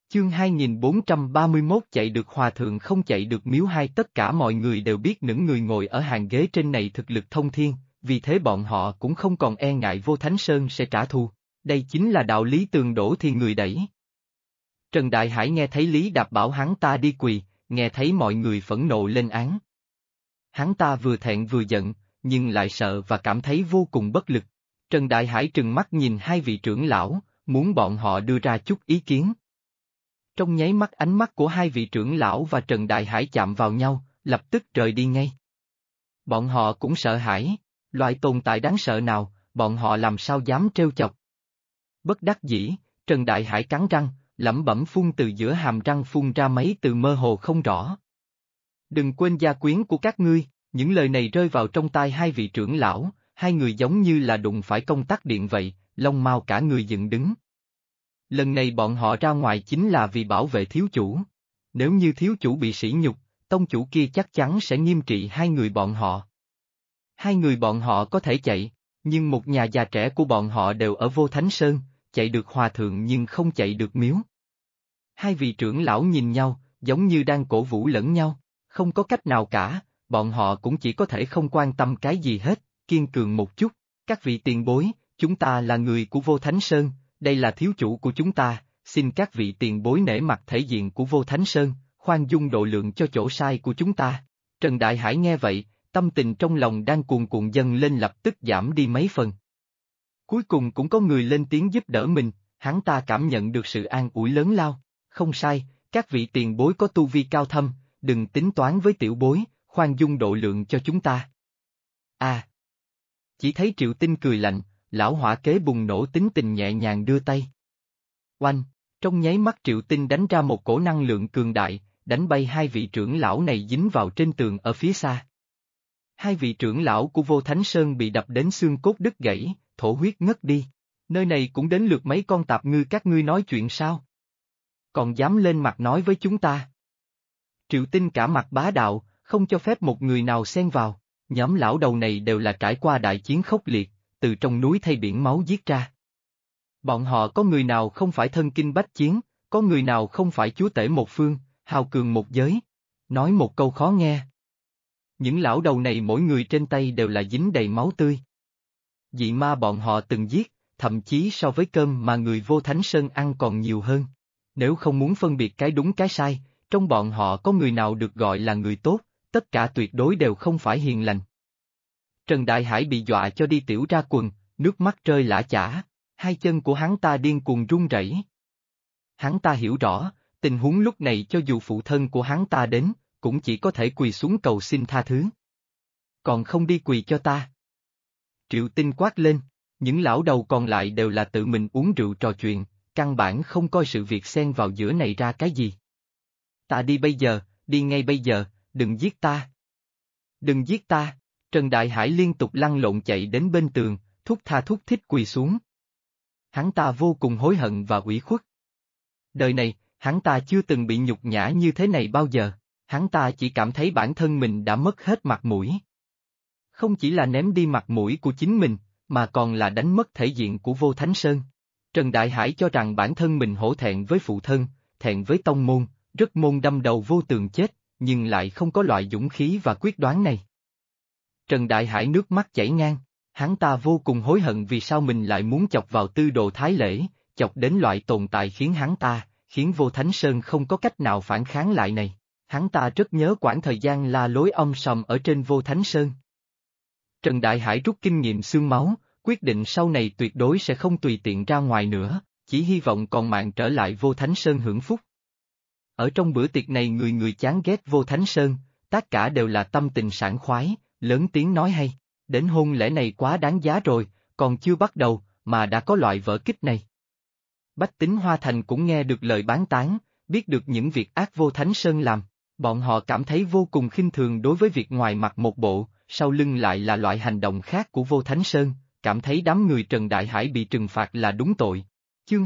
Chương 2431 chạy được hòa thượng không chạy được miếu hai. Tất cả mọi người đều biết những người ngồi ở hàng ghế trên này thực lực thông thiên, vì thế bọn họ cũng không còn e ngại Vô Thánh Sơn sẽ trả thù. Đây chính là đạo lý tường đổ thì người đẩy. Trần Đại Hải nghe thấy Lý Đạp bảo hắn ta đi quỳ, nghe thấy mọi người phẫn nộ lên án. Hắn ta vừa thẹn vừa giận, nhưng lại sợ và cảm thấy vô cùng bất lực. Trần Đại Hải trừng mắt nhìn hai vị trưởng lão, muốn bọn họ đưa ra chút ý kiến. Trong nháy mắt ánh mắt của hai vị trưởng lão và Trần Đại Hải chạm vào nhau, lập tức rời đi ngay. Bọn họ cũng sợ hãi, loại tồn tại đáng sợ nào, bọn họ làm sao dám trêu chọc. Bất đắc dĩ, Trần Đại Hải cắn răng, lẩm bẩm phun từ giữa hàm răng phun ra mấy từ mơ hồ không rõ. Đừng quên gia quyến của các ngươi. Những lời này rơi vào trong tai hai vị trưởng lão, hai người giống như là đụng phải công tắc điện vậy, lông mao cả người dựng đứng. Lần này bọn họ ra ngoài chính là vì bảo vệ thiếu chủ. Nếu như thiếu chủ bị sỉ nhục, tông chủ kia chắc chắn sẽ nghiêm trị hai người bọn họ. Hai người bọn họ có thể chạy, nhưng một nhà già trẻ của bọn họ đều ở Vô Thánh Sơn, chạy được hòa thượng nhưng không chạy được miếu. Hai vị trưởng lão nhìn nhau, giống như đang cổ vũ lẫn nhau, không có cách nào cả. Bọn họ cũng chỉ có thể không quan tâm cái gì hết, kiên cường một chút. Các vị tiền bối, chúng ta là người của Vô Thánh Sơn, đây là thiếu chủ của chúng ta, xin các vị tiền bối nể mặt thể diện của Vô Thánh Sơn, khoan dung độ lượng cho chỗ sai của chúng ta. Trần Đại Hải nghe vậy, tâm tình trong lòng đang cuồn cuộn dâng lên lập tức giảm đi mấy phần. Cuối cùng cũng có người lên tiếng giúp đỡ mình, hắn ta cảm nhận được sự an ủi lớn lao. Không sai, các vị tiền bối có tu vi cao thâm, đừng tính toán với tiểu bối, khoan dung độ lượng cho chúng ta. À! Chỉ thấy Triệu Tinh cười lạnh, lão hỏa kế bùng nổ tính tình nhẹ nhàng đưa tay. Oanh! Trong nháy mắt Triệu Tinh đánh ra một cổ năng lượng cường đại, đánh bay hai vị trưởng lão này dính vào trên tường ở phía xa. Hai vị trưởng lão của Vô Thánh Sơn bị đập đến xương cốt đứt gãy, thổ huyết ngất đi. Nơi này cũng đến lượt mấy con tạp ngư các ngươi nói chuyện sao? Còn dám lên mặt nói với chúng ta? Triệu Tinh cả mặt bá đạo, không cho phép một người nào xen vào. Nhóm lão đầu này đều là trải qua đại chiến khốc liệt, từ trong núi thay biển máu giết ra. Bọn họ có người nào không phải thân kinh bách chiến, có người nào không phải chúa tể một phương, hào cường một giới. Nói một câu khó nghe. Những lão đầu này mỗi người trên tay đều là dính đầy máu tươi. Dị ma bọn họ từng giết, thậm chí so với cơm mà người Vô Thánh Sơn ăn còn nhiều hơn. Nếu không muốn phân biệt cái đúng cái sai, trong bọn họ có người nào được gọi là người tốt, tất cả tuyệt đối đều không phải hiền lành. Trần Đại Hải bị dọa cho đi tiểu ra quần, nước mắt rơi lã chả, hai chân của hắn ta điên cuồng run rẩy. Hắn ta hiểu rõ, tình huống lúc này cho dù phụ thân của hắn ta đến, cũng chỉ có thể quỳ xuống cầu xin tha thứ. Còn không đi quỳ cho ta. Triệu Tinh quát lên, những lão đầu còn lại đều là tự mình uống rượu trò chuyện, căn bản không coi sự việc xen vào giữa này ra cái gì. Ta đi bây giờ, đi ngay bây giờ, đừng giết ta. Đừng giết ta, Trần Đại Hải liên tục lăn lộn chạy đến bên tường, thúc thích quỳ xuống. Hắn ta vô cùng hối hận và ủy khuất. Đời này, hắn ta chưa từng bị nhục nhã như thế này bao giờ, hắn ta chỉ cảm thấy bản thân mình đã mất hết mặt mũi. Không chỉ là ném đi mặt mũi của chính mình, mà còn là đánh mất thể diện của Vô Thánh Sơn. Trần Đại Hải cho rằng bản thân mình hổ thẹn với phụ thân, thẹn với tông môn, rất môn đâm đầu vô tường chết, nhưng lại không có loại dũng khí và quyết đoán này. Trần Đại Hải nước mắt chảy ngang, hắn ta vô cùng hối hận vì sao mình lại muốn chọc vào tư đồ thái lễ, chọc đến loại tồn tại khiến Vô Thánh Sơn không có cách nào phản kháng lại này. Hắn ta rất nhớ quãng thời gian la lối om sòm ở trên Vô Thánh Sơn. Trần Đại Hải rút kinh nghiệm xương máu, quyết định sau này tuyệt đối sẽ không tùy tiện ra ngoài nữa, chỉ hy vọng còn mạng trở lại Vô Thánh Sơn hưởng phúc. Ở trong bữa tiệc này người người chán ghét Vô Thánh Sơn, tất cả đều là tâm tình sảng khoái, lớn tiếng nói hay, đến hôn lễ này quá đáng giá rồi, còn chưa bắt đầu, mà đã có loại vở kịch này. Bách tính Hoa Thành cũng nghe được lời bán tán, biết được những việc ác Vô Thánh Sơn làm, bọn họ cảm thấy vô cùng khinh thường đối với việc ngoài mặt một bộ, sau lưng lại là loại hành động khác của Vô Thánh Sơn, cảm thấy đám người Trần Đại Hải bị trừng phạt là đúng tội. Chương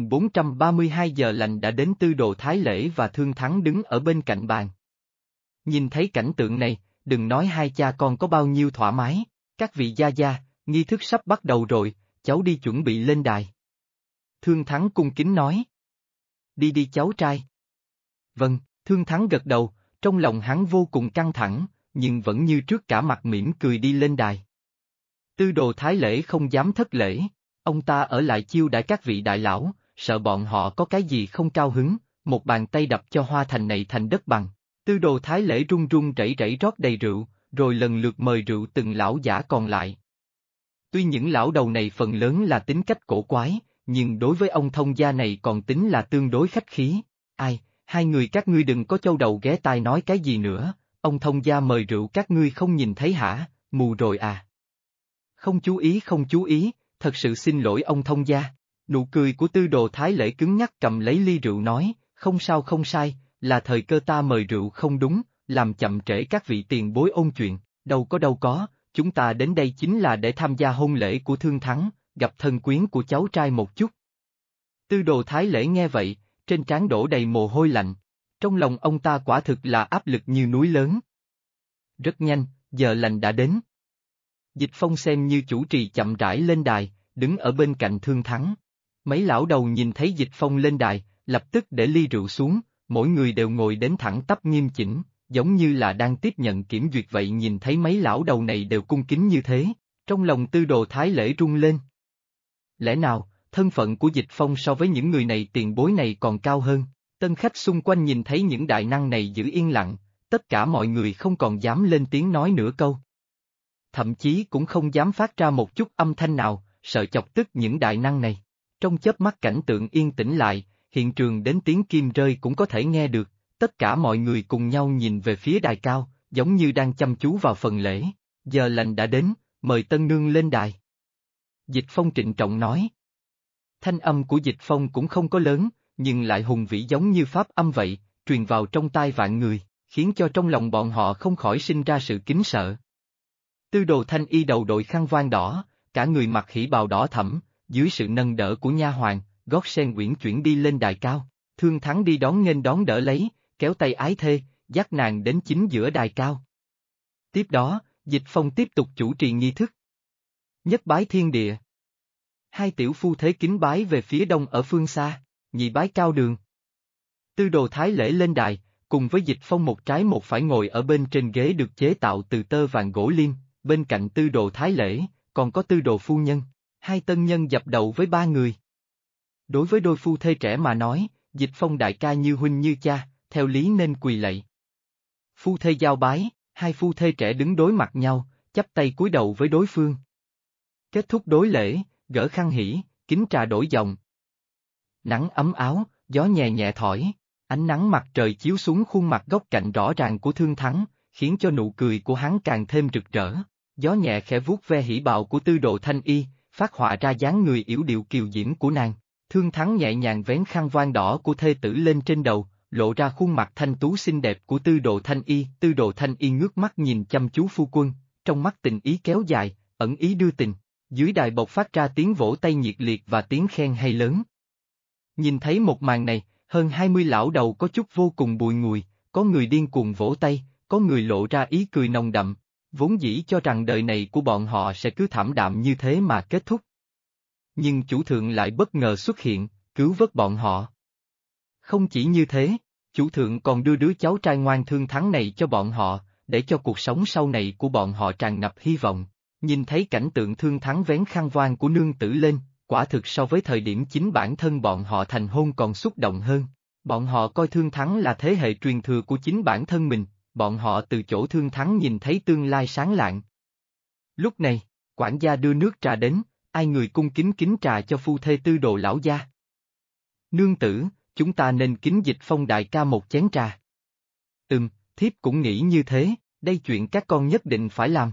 2432 giờ lành đã đến, Tư Đồ Thái Lễ và Thương Thắng đứng ở bên cạnh bàn. Nhìn thấy cảnh tượng này, đừng nói hai cha con có bao nhiêu thoải mái, các vị gia gia, nghi thức sắp bắt đầu rồi, cháu đi chuẩn bị lên đài. Thương Thắng cung kính nói. đi đi cháu trai. Vâng, Thương Thắng gật đầu, trong lòng hắn vô cùng căng thẳng, nhưng vẫn như trước cả mặt mỉm cười đi lên đài. Tư Đồ Thái Lễ không dám thất lễ, ông ta ở lại chiêu đãi các vị đại lão, sợ bọn họ có cái gì không cao hứng, một bàn tay đập cho hoa thành này thành đất bằng. Tư Đồ Thái Lễ run run rẩy rẩy rót đầy rượu, rồi lần lượt mời rượu từng lão giả còn lại. Tuy những lão đầu này phần lớn là tính cách cổ quái, nhưng đối với ông thông gia này còn tính là tương đối khách khí. Ai, hai người các ngươi đừng có châu đầu ghé tai nói cái gì nữa, ông thông gia mời rượu các ngươi không nhìn thấy hả, mù rồi à? Không chú ý, thật sự xin lỗi ông thông gia. Nụ cười của Tư Đồ Thái Lễ cứng nhắc cầm lấy ly rượu nói, không sao không sai, là thời cơ ta mời rượu không đúng, làm chậm trễ các vị tiền bối ôn chuyện, đâu có, chúng ta đến đây chính là để tham gia hôn lễ của Thương Thắng, gặp thân quyến của cháu trai một chút. Tư Đồ Thái Lễ nghe vậy, trên trán đổ đầy mồ hôi lạnh, trong lòng ông ta quả thực là áp lực như núi lớn. Rất nhanh, giờ lành đã đến. Dịch Phong xem như chủ trì chậm rãi lên đài, đứng ở bên cạnh Thương Thắng. Mấy lão đầu nhìn thấy Dịch Phong lên đài, lập tức để ly rượu xuống, mỗi người đều ngồi đến thẳng tắp nghiêm chỉnh, giống như là đang tiếp nhận kiểm duyệt vậy. Nhìn thấy mấy lão đầu này đều cung kính như thế, trong lòng Tư Đồ Thái Lễ rung lên. Lẽ nào, thân phận của Dịch Phong so với những người này tiền bối này còn cao hơn? Tân khách xung quanh nhìn thấy những đại năng này giữ yên lặng, tất cả mọi người không còn dám lên tiếng nói nửa câu. Thậm chí cũng không dám phát ra một chút âm thanh nào, sợ chọc tức những đại năng này. Trong chớp mắt cảnh tượng yên tĩnh lại, hiện trường đến tiếng kim rơi cũng có thể nghe được, tất cả mọi người cùng nhau nhìn về phía đài cao, giống như đang chăm chú vào phần lễ. Giờ lành đã đến, mời tân nương lên đài. Dịch Phong trịnh trọng nói. Thanh âm của Dịch Phong cũng không có lớn, nhưng lại hùng vĩ giống như pháp âm vậy, truyền vào trong tai vạn người, khiến cho trong lòng bọn họ không khỏi sinh ra sự kính sợ. Tư Đồ Thanh Y đầu đội khăn voan đỏ, cả người mặc hỉ bào đỏ thẫm, dưới sự nâng đỡ của nha hoàn, gót sen uyển chuyển đi lên đài cao. Thương Thắng đi nghênh đón đỡ lấy, kéo tay ái thê, dắt nàng đến chính giữa đài cao. Tiếp đó, Dịch Phong tiếp tục chủ trì nghi thức. Nhất bái thiên địa. Hai tiểu phu thế kính bái về phía đông ở phương xa, nhị bái cao đường. Tư Đồ Thái Lễ lên đài, cùng với Dịch Phong một trái một phải ngồi ở bên trên ghế được chế tạo từ tơ vàng gỗ liêm, bên cạnh Tư Đồ Thái Lễ, còn có Tư Đồ phu nhân, hai tân nhân dập đầu với ba người. Đối với đôi phu thê trẻ mà nói, Dịch Phong đại ca như huynh như cha, theo lý nên quỳ lạy. Phu thê giao bái, hai phu thê trẻ đứng đối mặt nhau, chắp tay cúi đầu với đối phương. Kết thúc đối lễ, gỡ khăn hỷ, kính trà đổi dòng. Nắng ấm áo, gió nhẹ nhẹ thổi, ánh nắng mặt trời chiếu xuống khuôn mặt góc cạnh rõ ràng của Thương Thắng, khiến cho nụ cười của hắn càng thêm rực rỡ. Gió nhẹ khẽ vuốt ve hỉ bào của Tư Đồ Thanh Y, phát họa ra dáng người yểu điệu kiều diễm của nàng. Thương Thắng nhẹ nhàng vén khăn voan đỏ của thê tử lên trên đầu, lộ ra khuôn mặt thanh tú xinh đẹp của Tư Đồ Thanh Y. Tư Đồ Thanh Y ngước mắt nhìn chăm chú phu quân, trong mắt tình ý kéo dài, ẩn ý đưa tình. Dưới đài bộc phát ra tiếng vỗ tay nhiệt liệt và tiếng khen hay lớn. Nhìn thấy một màn này, hơn 20 lão đầu có chút vô cùng bùi ngùi, có người điên cuồng vỗ tay, có người lộ ra ý cười nồng đậm, vốn dĩ cho rằng đời này của bọn họ sẽ cứ thảm đạm như thế mà kết thúc. Nhưng chủ thượng lại bất ngờ xuất hiện, cứu vớt bọn họ. Không chỉ như thế, chủ thượng còn đưa đứa cháu trai ngoan Thương Thắng này cho bọn họ, để cho cuộc sống sau này của bọn họ tràn ngập hy vọng. Nhìn thấy cảnh tượng Thương Thắng vén khăn voan của nương tử lên, quả thực so với thời điểm chính bản thân bọn họ thành hôn còn xúc động hơn. Bọn họ coi Thương Thắng là thế hệ truyền thừa của chính bản thân mình, bọn họ từ chỗ Thương Thắng nhìn thấy tương lai sáng lạng. Lúc này, quản gia đưa nước trà đến, ai người cung kính kính trà cho phu thê Tư Đồ lão gia. Nương tử, chúng ta nên kính Dịch Phong đại ca một chén trà. Thiếp cũng nghĩ như thế, đây chuyện các con nhất định phải làm.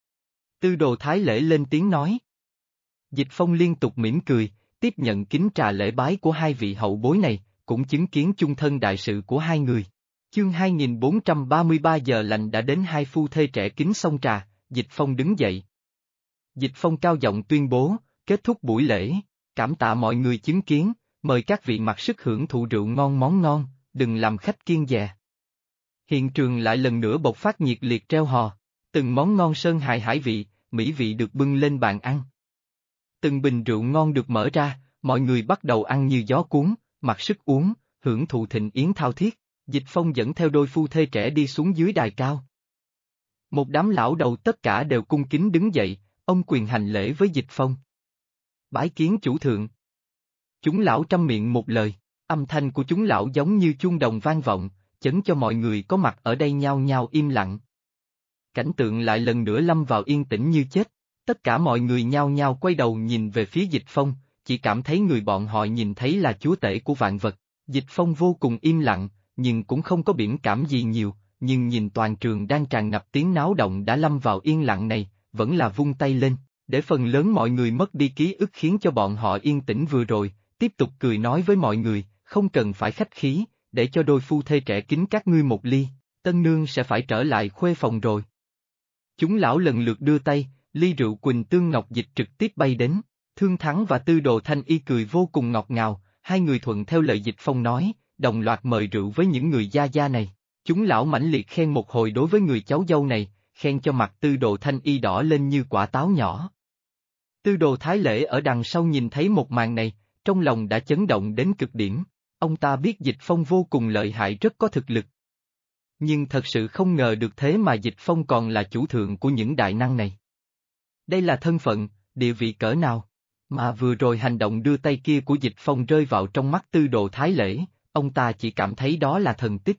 Tư Đồ Thái Lễ lên tiếng nói. Dịch Phong liên tục mỉm cười, tiếp nhận kính trà lễ bái của hai vị hậu bối này, cũng chứng kiến chung thân đại sự của hai người. Chương 2433 giờ lành đã đến, hai phu thê trẻ kính xong trà, Dịch Phong đứng dậy. Dịch Phong cao giọng tuyên bố, kết thúc buổi lễ, cảm tạ mọi người chứng kiến, mời các vị mặc sức hưởng thụ rượu ngon món ngon, đừng làm khách kiêng dè. Hiện trường lại lần nữa bộc phát nhiệt liệt treo hò, từng món ngon sơn hại hải vị, mỹ vị được bưng lên bàn ăn. Từng bình rượu ngon được mở ra, mọi người bắt đầu ăn như gió cuốn, mặc sức uống, hưởng thụ thịnh yến thao thiết. Dịch Phong dẫn theo đôi phu thê trẻ đi xuống dưới đài cao. Một đám lão đầu tất cả đều cung kính đứng dậy, ông quyền hành lễ với Dịch Phong. Bái kiến chủ thượng. Chúng lão trăm miệng một lời, âm thanh của chúng lão giống như chuông đồng vang vọng, chấn cho mọi người có mặt ở đây nhao nhao im lặng. Cảnh tượng lại lần nữa lâm vào yên tĩnh như chết, tất cả mọi người nhao nhao quay đầu nhìn về phía Dịch Phong, chỉ cảm thấy người bọn họ nhìn thấy là chúa tể của vạn vật. Dịch Phong vô cùng im lặng, nhưng cũng không có biểu cảm gì nhiều, nhưng nhìn toàn trường đang tràn ngập tiếng náo động đã lâm vào yên lặng này, vẫn là vung tay lên, để phần lớn mọi người mất đi ký ức khiến cho bọn họ yên tĩnh vừa rồi, tiếp tục cười nói với mọi người, không cần phải khách khí, để cho đôi phu thê trẻ kính các ngươi một ly, tân nương sẽ phải trở lại khuê phòng rồi. Chúng lão lần lượt đưa tay, ly rượu Quỳnh Tương Ngọc Dịch trực tiếp bay đến, Thương Thắng và Tư Đồ Thanh Y cười vô cùng ngọt ngào, hai người thuận theo lời Dịch Phong nói, đồng loạt mời rượu với những người gia gia này. Chúng lão mãnh liệt khen một hồi đối với người cháu dâu này, khen cho mặt Tư Đồ Thanh Y đỏ lên như quả táo nhỏ. Tư Đồ Thái Lễ ở đằng sau nhìn thấy một màn này, trong lòng đã chấn động đến cực điểm, ông ta biết Dịch Phong vô cùng lợi hại rất có thực lực. Nhưng thật sự không ngờ được thế mà Dịch Phong còn là chủ thượng của những đại năng này. Đây là thân phận, địa vị cỡ nào? Mà vừa rồi hành động đưa tay kia của Dịch Phong rơi vào trong mắt Tư Đồ Thái Lễ, ông ta chỉ cảm thấy đó là thần tích.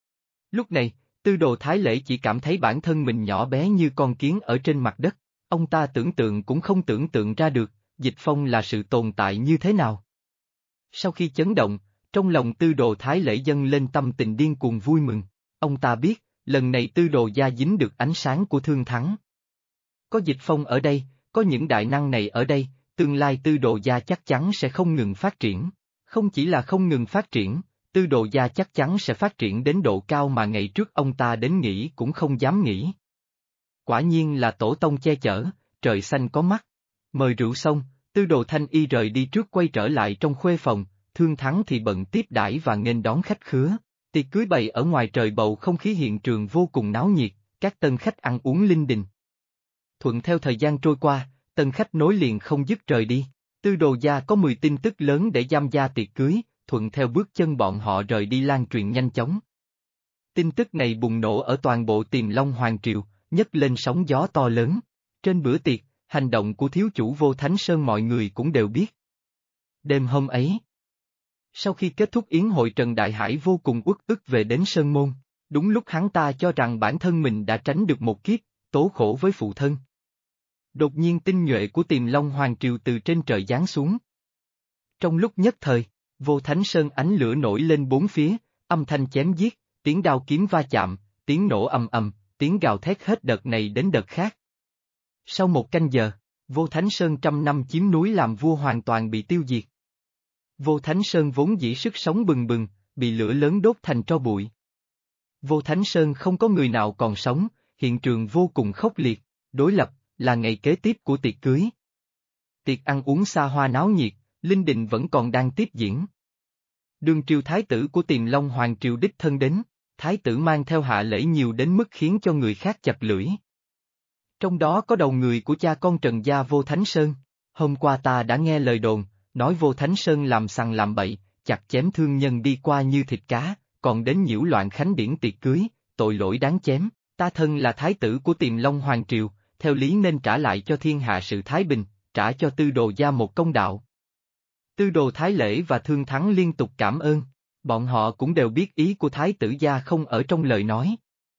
Lúc này, Tư Đồ Thái Lễ chỉ cảm thấy bản thân mình nhỏ bé như con kiến ở trên mặt đất, ông ta tưởng tượng cũng không tưởng tượng ra được, Dịch Phong là sự tồn tại như thế nào. Sau khi chấn động, trong lòng Tư Đồ Thái Lễ dâng lên tâm tình điên cuồng vui mừng, ông ta biết, lần này Tư Đồ gia dính được ánh sáng của Thương Thắng. Có Dịch Phong ở đây, có những đại năng này ở đây, tương lai Tư Đồ gia chắc chắn sẽ không ngừng phát triển. Không chỉ là không ngừng phát triển, Tư Đồ gia chắc chắn sẽ phát triển đến độ cao mà ngày trước ông ta đến nghĩ cũng không dám nghĩ. Quả nhiên là tổ tông che chở, trời xanh có mắt. Mời rượu xong, Tư Đồ Thanh Y rời đi trước quay trở lại trong khuê phòng, Thương Thắng thì bận tiếp đãi và nghênh đón khách khứa. Tiệc cưới bày ở ngoài trời, bầu không khí hiện trường vô cùng náo nhiệt, các tân khách ăn uống linh đình. Thuận theo thời gian trôi qua, tân khách nối liền không dứt rời đi. Tư Đồ gia có 10 tin tức lớn để giam gia tiệc cưới, thuận theo bước chân bọn họ rời đi lan truyền nhanh chóng. Tin tức này bùng nổ ở toàn bộ Tiềm Long Hoàng Triều, nhấc lên sóng gió to lớn. Trên bữa tiệc, hành động của thiếu chủ Vô Thánh Sơn mọi người cũng đều biết. Đêm hôm ấy, sau khi kết thúc yến hội, Trần Đại Hải vô cùng uất ức về đến Sơn Môn, đúng lúc hắn ta cho rằng bản thân mình đã tránh được một kiếp, tố khổ với phụ thân. Đột nhiên tinh nhuệ của Tiềm Long Hoàng Triều từ trên trời giáng xuống. Trong lúc nhất thời, Vô Thánh Sơn ánh lửa nổi lên bốn phía, âm thanh chém giết, tiếng đao kiếm va chạm, tiếng nổ ầm ầm, tiếng gào thét hết đợt này đến đợt khác. Sau một canh giờ, Vô Thánh Sơn trăm năm chiếm núi làm vua hoàn toàn bị tiêu diệt. Vô Thánh Sơn vốn dĩ sức sống bừng bừng, bị lửa lớn đốt thành tro bụi. Vô Thánh Sơn không có người nào còn sống, hiện trường vô cùng khốc liệt, đối lập, là ngày kế tiếp của tiệc cưới. Tiệc ăn uống xa hoa náo nhiệt, linh đình vẫn còn đang tiếp diễn. Đương triều thái tử của Tiềm Long Hoàng Triều đích thân đến, thái tử mang theo hạ lễ nhiều đến mức khiến cho người khác chặt lưỡi. Trong đó có đầu người của cha con Trần gia Vô Thánh Sơn. Hôm qua ta đã nghe lời đồn, nói Vô Thánh Sơn làm sằng làm bậy, chặt chém thương nhân đi qua như thịt cá, còn đến nhiễu loạn khánh điển tiệc cưới, tội lỗi đáng chém. Ta thân là thái tử của Tiềm Long Hoàng Triều, theo lý nên trả lại cho thiên hạ sự thái bình, trả cho Tư Đồ gia một công đạo. Tư Đồ Thái Lễ và Thương Thắng liên tục cảm ơn, bọn họ cũng đều biết ý của thái tử gia không ở trong lời nói.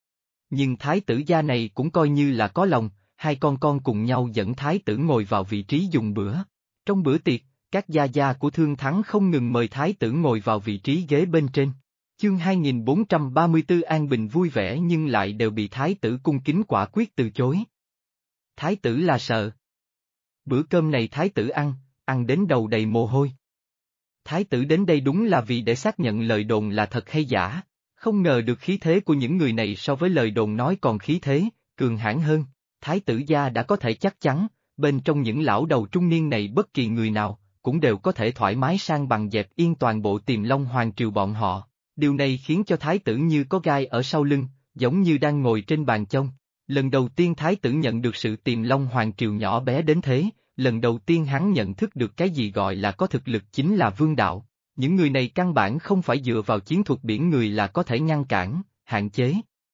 Nhưng thái tử gia này cũng coi như là có lòng, hai con cùng nhau dẫn thái tử ngồi vào vị trí dùng bữa. Trong bữa tiệc, các gia gia của Thương Thắng không ngừng mời thái tử ngồi vào vị trí ghế bên trên. Chương 2434 an bình vui vẻ nhưng lại đều bị thái tử cung kính quả quyết từ chối. Thái tử là sợ. Bữa cơm này thái tử ăn đến đầu đầy mồ hôi. Thái tử đến đây đúng là vì để xác nhận lời đồn là thật hay giả, không ngờ được khí thế của những người này so với lời đồn nói còn khí thế, cường hãn hơn. Thái tử gia đã có thể chắc chắn, bên trong những lão đầu trung niên này bất kỳ người nào, cũng đều có thể thoải mái sang bằng dẹp yên toàn bộ Tiềm Long Hoàng Triều bọn họ. Điều này khiến cho thái tử như có gai ở sau lưng, giống như đang ngồi trên bàn chông. Lần đầu tiên thái tử nhận được sự Tiềm Long Hoàng Triều nhỏ bé đến thế, lần đầu tiên hắn nhận thức được cái gì gọi là có thực lực chính là vương đạo. Những người này căn bản không phải dựa vào chiến thuật biển người là có thể ngăn cản, hạn chế.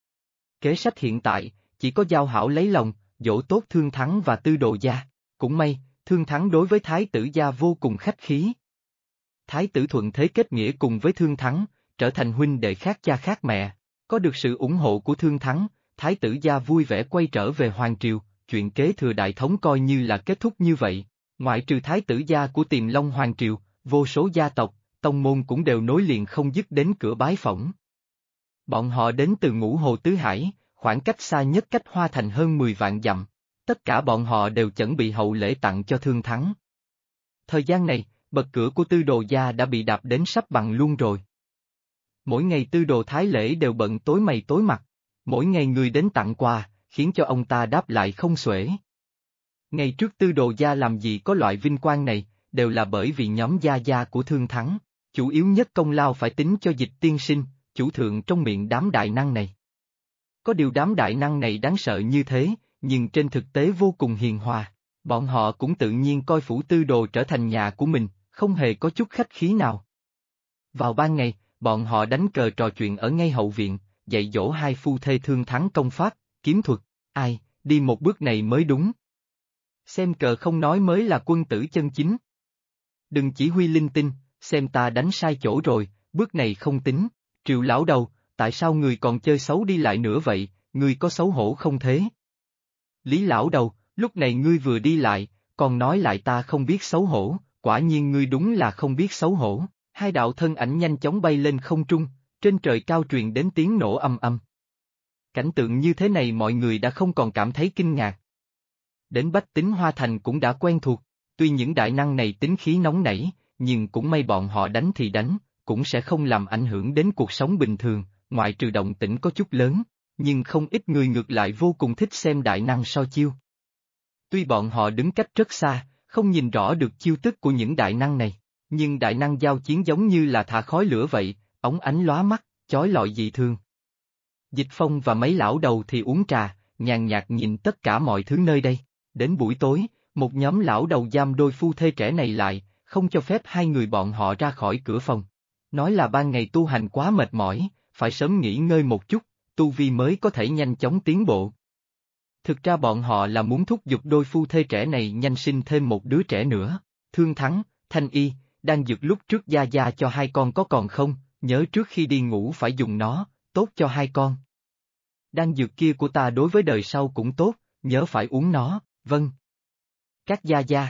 Kế sách hiện tại, chỉ có giao hảo lấy lòng, dỗ tốt Thương Thắng và Tư Đồ gia. Cũng may, Thương Thắng đối với Thái tử gia vô cùng khách khí. Thái tử thuận thế kết nghĩa cùng với Thương Thắng, trở thành huynh đệ khác cha khác mẹ. Có được sự ủng hộ của Thương Thắng, Thái tử gia vui vẻ quay trở về Hoàng Triều, chuyện kế thừa đại thống coi như là kết thúc như vậy. Ngoại trừ Thái tử gia của Tiềm Long Hoàng Triều, vô số gia tộc, tông môn cũng đều nối liền không dứt đến cửa bái phỏng. Bọn họ đến từ Ngũ Hồ Tứ Hải, khoảng cách xa nhất cách Hoa Thành hơn 10 vạn dặm. Tất cả bọn họ đều chuẩn bị hậu lễ tặng cho Thương Thắng. Thời gian này, bậc cửa của Tư Đồ gia đã bị đạp đến sắp bằng luôn rồi. Mỗi ngày Tư Đồ Thái Lễ đều bận tối mày tối mặt. Mỗi ngày người đến tặng quà, khiến cho ông ta đáp lại không xuể. Ngày trước Tư Đồ gia làm gì có loại vinh quang này, đều là bởi vì nhóm gia gia của Thương Thắng. Chủ yếu nhất công lao phải tính cho Dịch tiên sinh, chủ thượng trong miệng đám đại năng này. Có điều đám đại năng này đáng sợ như thế, nhưng trên thực tế vô cùng hiền hòa. Bọn họ cũng tự nhiên coi phủ Tư Đồ trở thành nhà của mình, không hề có chút khách khí nào. Vào ban ngày, bọn họ đánh cờ trò chuyện ở ngay hậu viện, dạy dỗ hai phu thê Thương Thắng công pháp, kiếm thuật, ai, đi một bước này mới đúng. Xem cờ không nói mới là quân tử chân chính. Đừng chỉ huy linh tinh, xem ta đánh sai chỗ rồi, bước này không tính. Triệu lão đầu, tại sao người còn chơi xấu đi lại nữa vậy, người có xấu hổ không thế? Lý lão đầu, lúc này ngươi vừa đi lại, còn nói lại ta không biết xấu hổ, quả nhiên ngươi đúng là không biết xấu hổ. Hai đạo thân ảnh nhanh chóng bay lên không trung, trên trời cao truyền đến tiếng nổ âm âm. Cảnh tượng như thế này mọi người đã không còn cảm thấy kinh ngạc. Đến bách tính Hoa Thành cũng đã quen thuộc, tuy những đại năng này tính khí nóng nảy, nhưng cũng may bọn họ đánh thì đánh, cũng sẽ không làm ảnh hưởng đến cuộc sống bình thường, ngoại trừ động tĩnh có chút lớn, nhưng không ít người ngược lại vô cùng thích xem đại năng so chiêu. Tuy bọn họ đứng cách rất xa, không nhìn rõ được chiêu thức của những đại năng này, nhưng đại năng giao chiến giống như là thả khói lửa vậy, óng ánh lóa mắt, chói lọi dị thường. Dịch Phong và mấy lão đầu thì uống trà, nhàn nhạt nhìn tất cả mọi thứ nơi đây. Đến buổi tối, một nhóm lão đầu giam đôi phu thê trẻ này lại, không cho phép hai người bọn họ ra khỏi cửa phòng. Nói là ban ngày tu hành quá mệt mỏi, phải sớm nghỉ ngơi một chút, tu vi mới có thể nhanh chóng tiến bộ. Thực ra bọn họ là muốn thúc giục đôi phu thê trẻ này nhanh sinh thêm một đứa trẻ nữa. Thương Thắng, Thanh Y, đang dược lúc trước gia gia cho hai con có còn không, nhớ trước khi đi ngủ phải dùng nó, tốt cho hai con. Đan dược kia của ta đối với đời sau cũng tốt, nhớ phải uống nó, vâng. Các gia gia.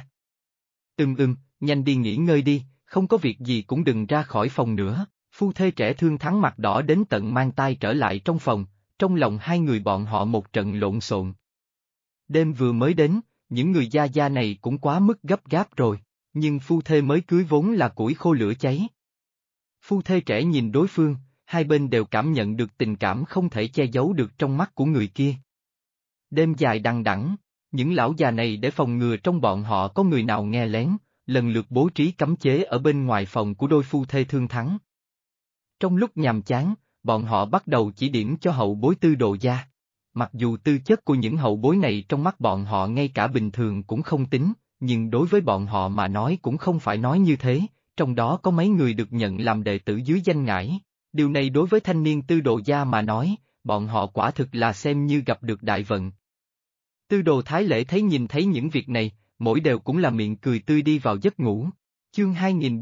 Nhanh đi nghỉ ngơi đi, không có việc gì cũng đừng ra khỏi phòng nữa. Phu thê trẻ Thương Thắng mặt đỏ đến tận mang tai trở lại trong phòng, trong lòng hai người bọn họ một trận lộn xộn. Đêm vừa mới đến, những người gia gia này cũng quá mức gấp gáp rồi, nhưng phu thê mới cưới vốn là củi khô lửa cháy. Phu thê trẻ nhìn đối phương, hai bên đều cảm nhận được tình cảm không thể che giấu được trong mắt của người kia. Đêm dài đằng đẵng, những lão già này để phòng ngừa trong bọn họ có người nào nghe lén, lần lượt bố trí cấm chế ở bên ngoài phòng của đôi phu thê Thương Thắng. Trong lúc nhàm chán, bọn họ bắt đầu chỉ điểm cho hậu bối Tư Đồ gia. Mặc dù tư chất của những hậu bối này trong mắt bọn họ ngay cả bình thường cũng không tính, nhưng đối với bọn họ mà nói cũng không phải nói như thế, trong đó có mấy người được nhận làm đệ tử dưới danh ngải. Điều này đối với thanh niên Tư Đồ gia mà nói, bọn họ quả thực là xem như gặp được đại vận. Tư Đồ Thái Lễ nhìn thấy những việc này, mỗi đều cũng là miệng cười tươi đi vào giấc ngủ. Chương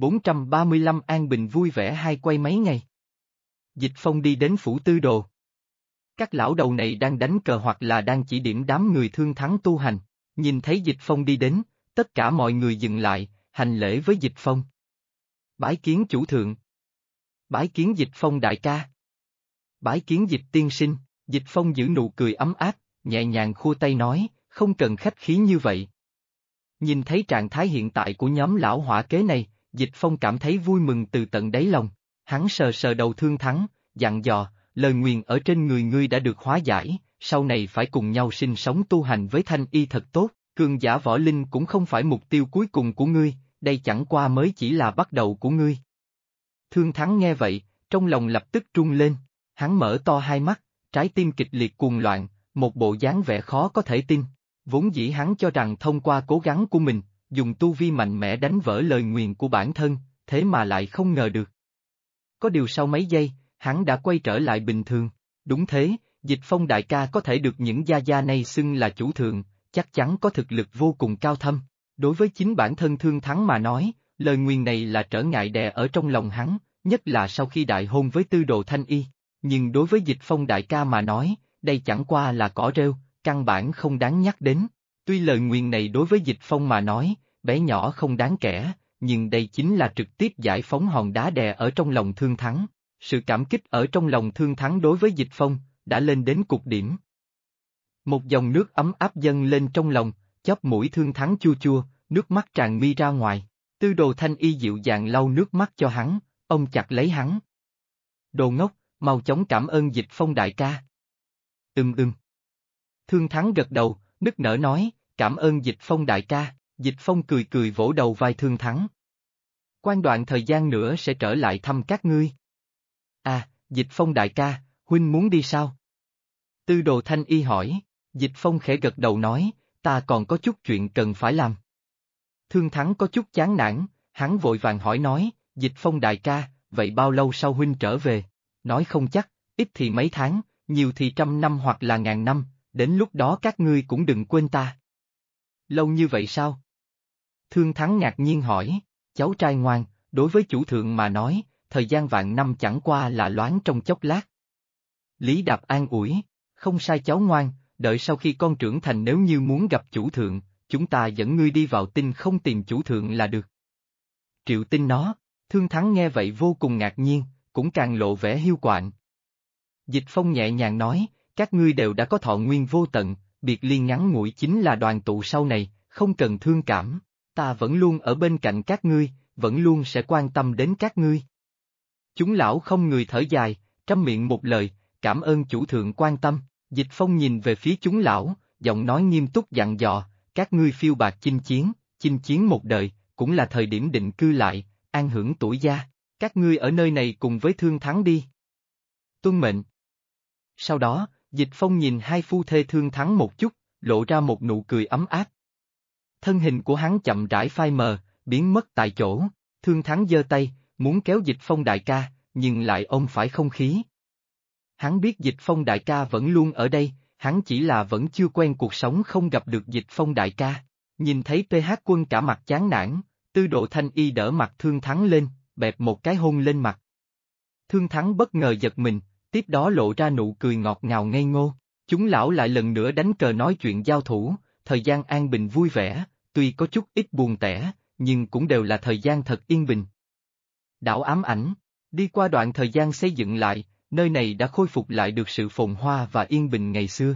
2435 An Bình vui vẻ hai quay mấy ngày. Dịch Phong đi đến phủ Tư Đồ. Các lão đầu này đang đánh cờ hoặc là đang chỉ điểm đám người Thương Thắng tu hành, nhìn thấy Dịch Phong đi đến, tất cả mọi người dừng lại, hành lễ với Dịch Phong. Bái kiến chủ thượng. Bái kiến Dịch Phong đại ca. Bái kiến Dịch tiên sinh, Dịch Phong giữ nụ cười ấm áp, nhẹ nhàng khua tay nói, không cần khách khí như vậy. Nhìn thấy trạng thái hiện tại của nhóm lão hỏa kế này, Dịch Phong cảm thấy vui mừng từ tận đáy lòng. Hắn sờ sờ đầu Thương Thắng, dặn dò, lời nguyền ở trên người ngươi đã được hóa giải, sau này phải cùng nhau sinh sống tu hành với Thanh Y thật tốt, cường giả võ linh cũng không phải mục tiêu cuối cùng của ngươi, đây chẳng qua mới chỉ là bắt đầu của ngươi. Thương Thắng nghe vậy, trong lòng lập tức trung lên, hắn mở to hai mắt, trái tim kịch liệt cuồng loạn, một bộ dáng vẻ khó có thể tin. Vốn dĩ hắn cho rằng thông qua cố gắng của mình, dùng tu vi mạnh mẽ đánh vỡ lời nguyền của bản thân, thế mà lại không ngờ được. Có điều sau mấy giây, hắn đã quay trở lại bình thường. Đúng thế, Dịch Phong đại ca có thể được những gia gia này xưng là chủ thượng, chắc chắn có thực lực vô cùng cao thâm. Đối với chính bản thân Thương Thắng mà nói, lời nguyền này là trở ngại đè ở trong lòng hắn, nhất là sau khi đại hôn với Tư Đồ Thanh Y. Nhưng đối với Dịch Phong đại ca mà nói, đây chẳng qua là cỏ rêu, căn bản không đáng nhắc đến. Tuy lời nguyền này đối với Dịch Phong mà nói, bé nhỏ không đáng kể, nhưng đây chính là trực tiếp giải phóng hòn đá đè ở trong lòng Thương Thắng. Sự cảm kích ở trong lòng Thương Thắng đối với Dịch Phong, đã lên đến cực điểm. Một dòng nước ấm áp dâng lên trong lòng, chóp mũi Thương Thắng chua chua, nước mắt tràn mi ra ngoài. Tư Đồ Thanh Y dịu dàng lau nước mắt cho hắn, ôm chặt lấy hắn. Đồ ngốc, mau chóng cảm ơn Dịch Phong đại ca. Ưm. Thương Thắng gật đầu, nức nở nói, cảm ơn Dịch Phong đại ca. Dịch Phong cười cười vỗ đầu vai Thương Thắng. Quan đoạn thời gian nữa sẽ trở lại thăm các ngươi. À, Dịch Phong đại ca, huynh muốn đi sao? Tư Đồ Thanh Y hỏi, Dịch Phong khẽ gật đầu nói, ta còn có chút chuyện cần phải làm. Thương Thắng có chút chán nản, hắn vội vàng hỏi nói, Dịch Phong đại ca, vậy bao lâu sau huynh trở về? Nói không chắc, ít thì mấy tháng, nhiều thì 100 năm hoặc là 1000 năm, đến lúc đó các ngươi cũng đừng quên ta. Lâu như vậy sao? Thương Thắng ngạc nhiên hỏi, cháu trai ngoan, đối với chủ thượng mà nói, thời gian vạn năm chẳng qua là loáng trong chốc lát. Lý Đạp an ủi, không sai cháu ngoan, đợi sau khi con trưởng thành nếu như muốn gặp chủ thượng, chúng ta dẫn ngươi đi vào tinh không tìm chủ thượng là được. Triệu Tinh nó, Thương Thắng nghe vậy vô cùng ngạc nhiên, cũng càng lộ vẻ hiu quạnh. Dịch Phong nhẹ nhàng nói, các ngươi đều đã có thọ nguyên vô tận, biệt ly ngắn ngủi chính là đoàn tụ sau này, không cần thương cảm, ta vẫn luôn ở bên cạnh các ngươi, vẫn luôn sẽ quan tâm đến các ngươi. Chúng lão không người thở dài, trăm miệng một lời, cảm ơn chủ thượng quan tâm. Dịch Phong nhìn về phía chúng lão, giọng nói nghiêm túc dặn dò, các ngươi phiêu bạt chinh chiến một đời, cũng là thời điểm định cư lại, an hưởng tuổi già, các ngươi ở nơi này cùng với Thương Thắng đi. Tuân mệnh. Sau đó, Dịch Phong nhìn hai phu thê Thương Thắng một chút, lộ ra một nụ cười ấm áp. Thân hình của hắn chậm rãi phai mờ, biến mất tại chỗ, Thương Thắng giơ tay, muốn kéo Dịch Phong đại ca, nhưng lại ôm phải không khí. Hắn biết Dịch Phong đại ca vẫn luôn ở đây, hắn chỉ là vẫn chưa quen cuộc sống không gặp được Dịch Phong đại ca. Nhìn thấy PH Quân cả mặt chán nản, Tư Đồ Thanh Y đỡ mặt Thương Thắng lên, bẹp một cái hôn lên mặt. Thương Thắng bất ngờ giật mình, tiếp đó lộ ra nụ cười ngọt ngào ngây ngô. Chúng lão lại lần nữa đánh cờ nói chuyện giao thủ, thời gian an bình vui vẻ, tuy có chút ít buồn tẻ, nhưng cũng đều là thời gian thật yên bình. Đảo ám ảnh, đi qua đoạn thời gian xây dựng lại, nơi này đã khôi phục lại được sự phồn hoa và yên bình ngày xưa.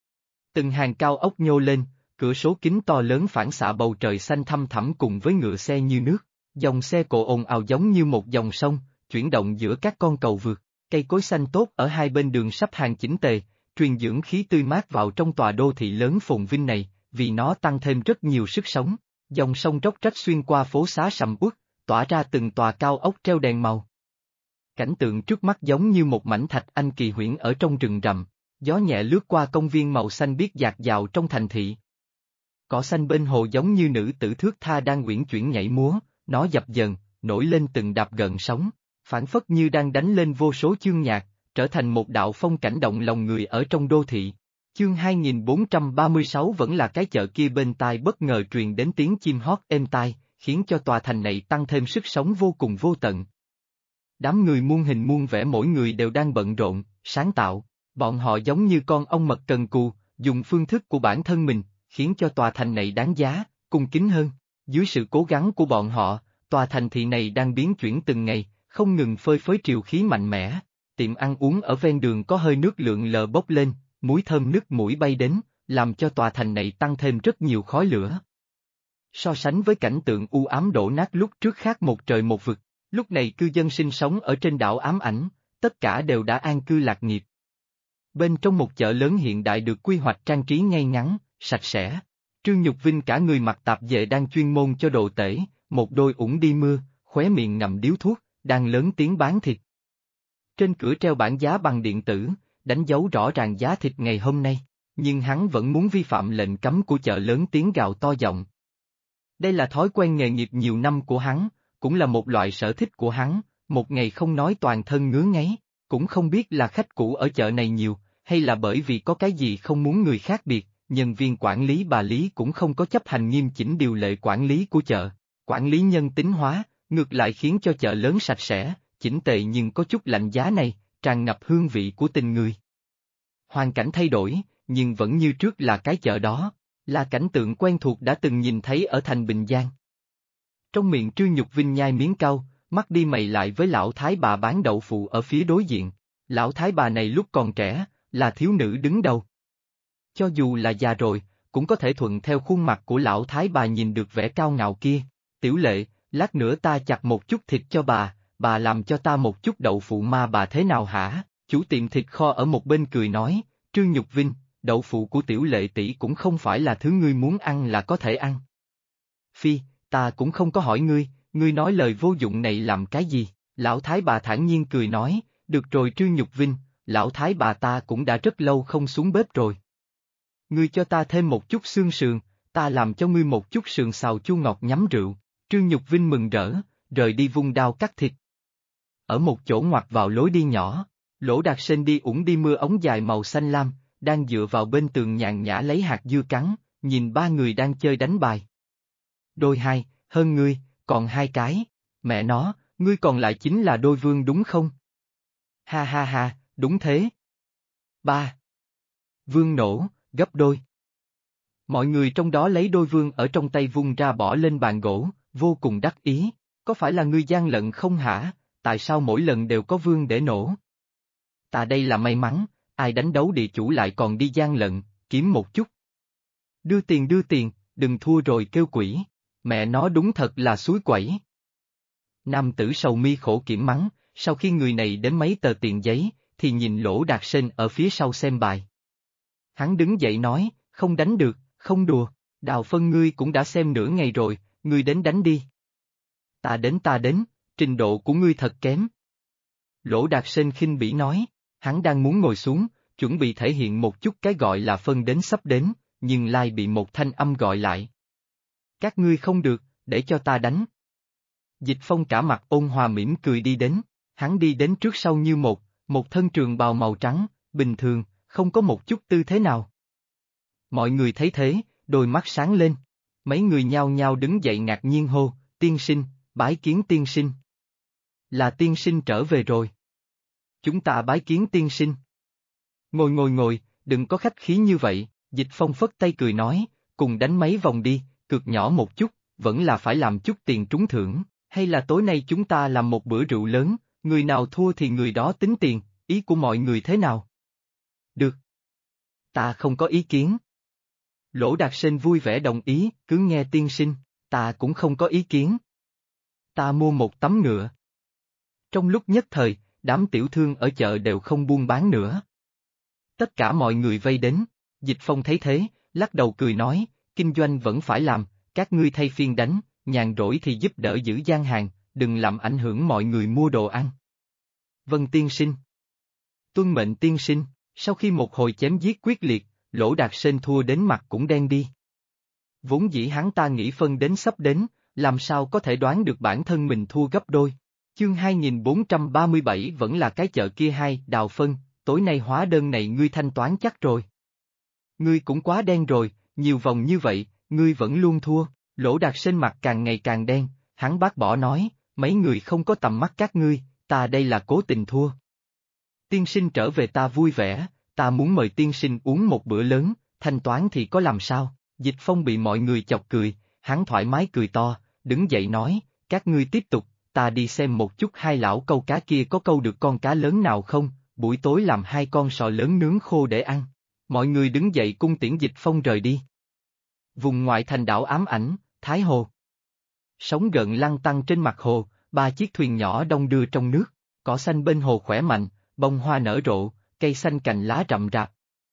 Từng hàng cao ốc nhô lên, cửa sổ kính to lớn phản xạ bầu trời xanh thăm thẳm cùng với ngựa xe như nước, dòng xe cộ ồn ào giống như một dòng sông, chuyển động giữa các con cầu vượt, cây cối xanh tốt ở hai bên đường sắp hàng chỉnh tề, truyền dưỡng khí tươi mát vào trong tòa đô thị lớn phồn vinh này, vì nó tăng thêm rất nhiều sức sống. Dòng sông róc rách xuyên qua phố xá sầm uất, tỏa ra từng tòa cao ốc treo đèn màu. Cảnh tượng trước mắt giống như một mảnh thạch anh kỳ huyễn ở trong rừng rậm, gió nhẹ lướt qua công viên màu xanh biếc dạt dào trong thành thị. Cỏ xanh bên hồ giống như nữ tử thước tha đang uyển chuyển nhảy múa, nó dập dờn, nổi lên từng đạp gợn sóng, phảng phất như đang đánh lên vô số chương nhạc, trở thành một đạo phong cảnh động lòng người ở trong đô thị. Chương 2436 vẫn là cái chợ kia bên tai bất ngờ truyền đến tiếng chim hót êm tai, khiến cho tòa thành này tăng thêm sức sống vô cùng vô tận. Đám người muôn hình muôn vẻ mỗi người đều đang bận rộn, sáng tạo, bọn họ giống như con ong mật cần cù, dùng phương thức của bản thân mình, khiến cho tòa thành này đáng giá, cung kính hơn. Dưới sự cố gắng của bọn họ, tòa thành thị này đang biến chuyển từng ngày, không ngừng phơi phới triều khí mạnh mẽ. Tiệm ăn uống ở ven đường có hơi nước lượn lờ bốc lên, muối thơm nước mũi bay đến, làm cho tòa thành này tăng thêm rất nhiều khói lửa. So sánh với cảnh tượng u ám đổ nát lúc trước khác một trời một vực, lúc này cư dân sinh sống ở trên đảo ám ảnh, tất cả đều đã an cư lạc nghiệp. Bên trong một chợ lớn hiện đại được quy hoạch trang trí ngay ngắn, sạch sẽ. Trương Nhục Vinh cả người mặc tạp dề đang chuyên môn cho đồ tể, một đôi ủng đi mưa, khóe miệng ngậm điếu thuốc, đang lớn tiếng bán thịt. Trên cửa treo bảng giá bằng điện tử, đánh dấu rõ ràng giá thịt ngày hôm nay, nhưng hắn vẫn muốn vi phạm lệnh cấm của chợ lớn tiếng gào to giọng. Đây là thói quen nghề nghiệp nhiều năm của hắn, cũng là một loại sở thích của hắn, một ngày không nói toàn thân ngứa ngáy, cũng không biết là khách cũ ở chợ này nhiều, hay là bởi vì có cái gì không muốn người khác biết, nhân viên quản lý bà Lý cũng không có chấp hành nghiêm chỉnh điều lệ quản lý của chợ. Quản lý nhân tính hóa, ngược lại khiến cho chợ lớn sạch sẽ, chỉnh tề nhưng có chút lạnh giá này, tràn ngập hương vị của tình người. Hoàn cảnh thay đổi, nhưng vẫn như trước là cái chợ đó, là cảnh tượng quen thuộc đã từng nhìn thấy ở thành Bình Giang. Trong miệng Trương Nhục Vinh nhai miếng cau, mắt đi mày lại với lão thái bà bán đậu phụ ở phía đối diện. Lão thái bà này lúc còn trẻ, là thiếu nữ đứng đầu. Cho dù là già rồi, cũng có thể thuận theo khuôn mặt của lão thái bà nhìn được vẻ cao ngạo kia. Tiểu Lệ, lát nữa ta chặt một chút thịt cho bà làm cho ta một chút đậu phụ ma bà thế nào hả? Chủ tiệm thịt kho ở một bên cười nói, Trương Nhục Vinh, đậu phụ của Tiểu Lệ tỷ cũng không phải là thứ ngươi muốn ăn là có thể ăn. Phi, ta cũng không có hỏi ngươi nói lời vô dụng này làm cái gì? Lão thái bà thản nhiên cười nói, được rồi Trương Nhục Vinh, lão thái bà ta cũng đã rất lâu không xuống bếp rồi. Ngươi cho ta thêm một chút xương sườn, ta làm cho ngươi một chút sườn xào chua ngọt nhắm rượu. Trương Nhục Vinh mừng rỡ, rời đi vung đao cắt thịt. Ở một chỗ ngoặt vào lối đi nhỏ, Lỗ Đạt Sên đi đi mưa ống dài màu xanh lam, đang dựa vào bên tường nhàn nhã lấy hạt dưa cắn, nhìn ba người đang chơi đánh bài. Đôi hai, hơn ngươi, còn hai cái, mẹ nó, ngươi còn lại chính là đôi vương đúng không? Ha ha ha, đúng thế. Ba. Vương nổ, gấp đôi. Mọi người trong đó lấy đôi vương ở trong tay vung ra bỏ lên bàn gỗ, vô cùng đắc ý, có phải là ngươi gian lận không hả, tại sao mỗi lần đều có vương để nổ? Ta đây là may mắn, ai đánh đấu địa chủ lại còn đi gian lận, kiếm một chút. Đưa tiền, đừng thua rồi kêu quỷ, mẹ nó đúng thật là suối quẩy. Nam tử sầu mi khổ kiểm mắng, sau khi người này đếm mấy tờ tiền giấy, thì nhìn Lỗ Đạt Sên ở phía sau xem bài. Hắn đứng dậy nói, không đánh được, không đùa, Đào Phân ngươi cũng đã xem nửa ngày rồi, ngươi đến đánh đi. Ta đến, trình độ của ngươi thật kém. Lỗ Đạt Sên khinh bỉ nói, hắn đang muốn ngồi xuống, chuẩn bị thể hiện một chút cái gọi là phân đến sắp đến, nhưng lại bị một thanh âm gọi lại. Các ngươi không được, để cho ta đánh. Dịch Phong cả mặt ôn hòa mỉm cười đi đến, hắn đi đến trước sau như một thân trường bào màu trắng, bình thường, không có một chút tư thế nào. Mọi người thấy thế, đôi mắt sáng lên. Mấy người nhao nhao đứng dậy ngạc nhiên hô, tiên sinh, bái kiến tiên sinh. Là tiên sinh trở về rồi. Chúng ta bái kiến tiên sinh. Ngồi, đừng có khách khí như vậy, Dịch Phong phất tay cười nói, cùng đánh mấy vòng đi, cược nhỏ một chút, vẫn là phải làm chút tiền trúng thưởng, hay là tối nay chúng ta làm một bữa rượu lớn, người nào thua thì người đó tính tiền, ý của mọi người thế nào? Được. Ta không có ý kiến. Lỗ Đạt Sên vui vẻ đồng ý, cứ nghe tiên sinh, ta cũng không có ý kiến. Ta mua một tấm ngựa. Trong lúc nhất thời, đám tiểu thương ở chợ đều không buôn bán nữa. Tất cả mọi người vây đến, Dịch Phong thấy thế, lắc đầu cười nói, kinh doanh vẫn phải làm, các ngươi thay phiên đánh, nhàn rỗi thì giúp đỡ giữ gian hàng, đừng làm ảnh hưởng mọi người mua đồ ăn. Vâng tiên sinh. Tuân mệnh tiên sinh, sau khi một hồi chém giết quyết liệt, Lỗ Đạt Sên thua đến mặt cũng đen đi. Vốn dĩ hắn ta nghĩ phân đến sắp đến, làm sao có thể đoán được bản thân mình thua gấp đôi. Chương 2437 vẫn là cái chợ kia hay, Đào Phân, tối nay hóa đơn này ngươi thanh toán chắc rồi. Ngươi cũng quá đen rồi, nhiều vòng như vậy, ngươi vẫn luôn thua, Lỗ Đạt Sên mặt càng ngày càng đen, hắn bác bỏ nói, mấy người không có tầm mắt các ngươi, ta đây là cố tình thua. Tiên sinh trở về ta vui vẻ, ta muốn mời tiên sinh uống một bữa lớn, thanh toán thì có làm sao, Dịch Phong bị mọi người chọc cười, hắn thoải mái cười to, đứng dậy nói, các ngươi tiếp tục, ta đi xem một chút hai lão câu cá kia có câu được con cá lớn nào không, buổi tối làm hai con sò lớn nướng khô để ăn. Mọi người đứng dậy cung tiễn Dịch Phong rời đi. Vùng ngoại thành đảo ám ảnh, Thái Hồ. Sóng gợn lăn tăn trên mặt hồ, ba chiếc thuyền nhỏ đong đưa trong nước, cỏ xanh bên hồ khỏe mạnh, bông hoa nở rộ, cây xanh cành lá rậm rạp.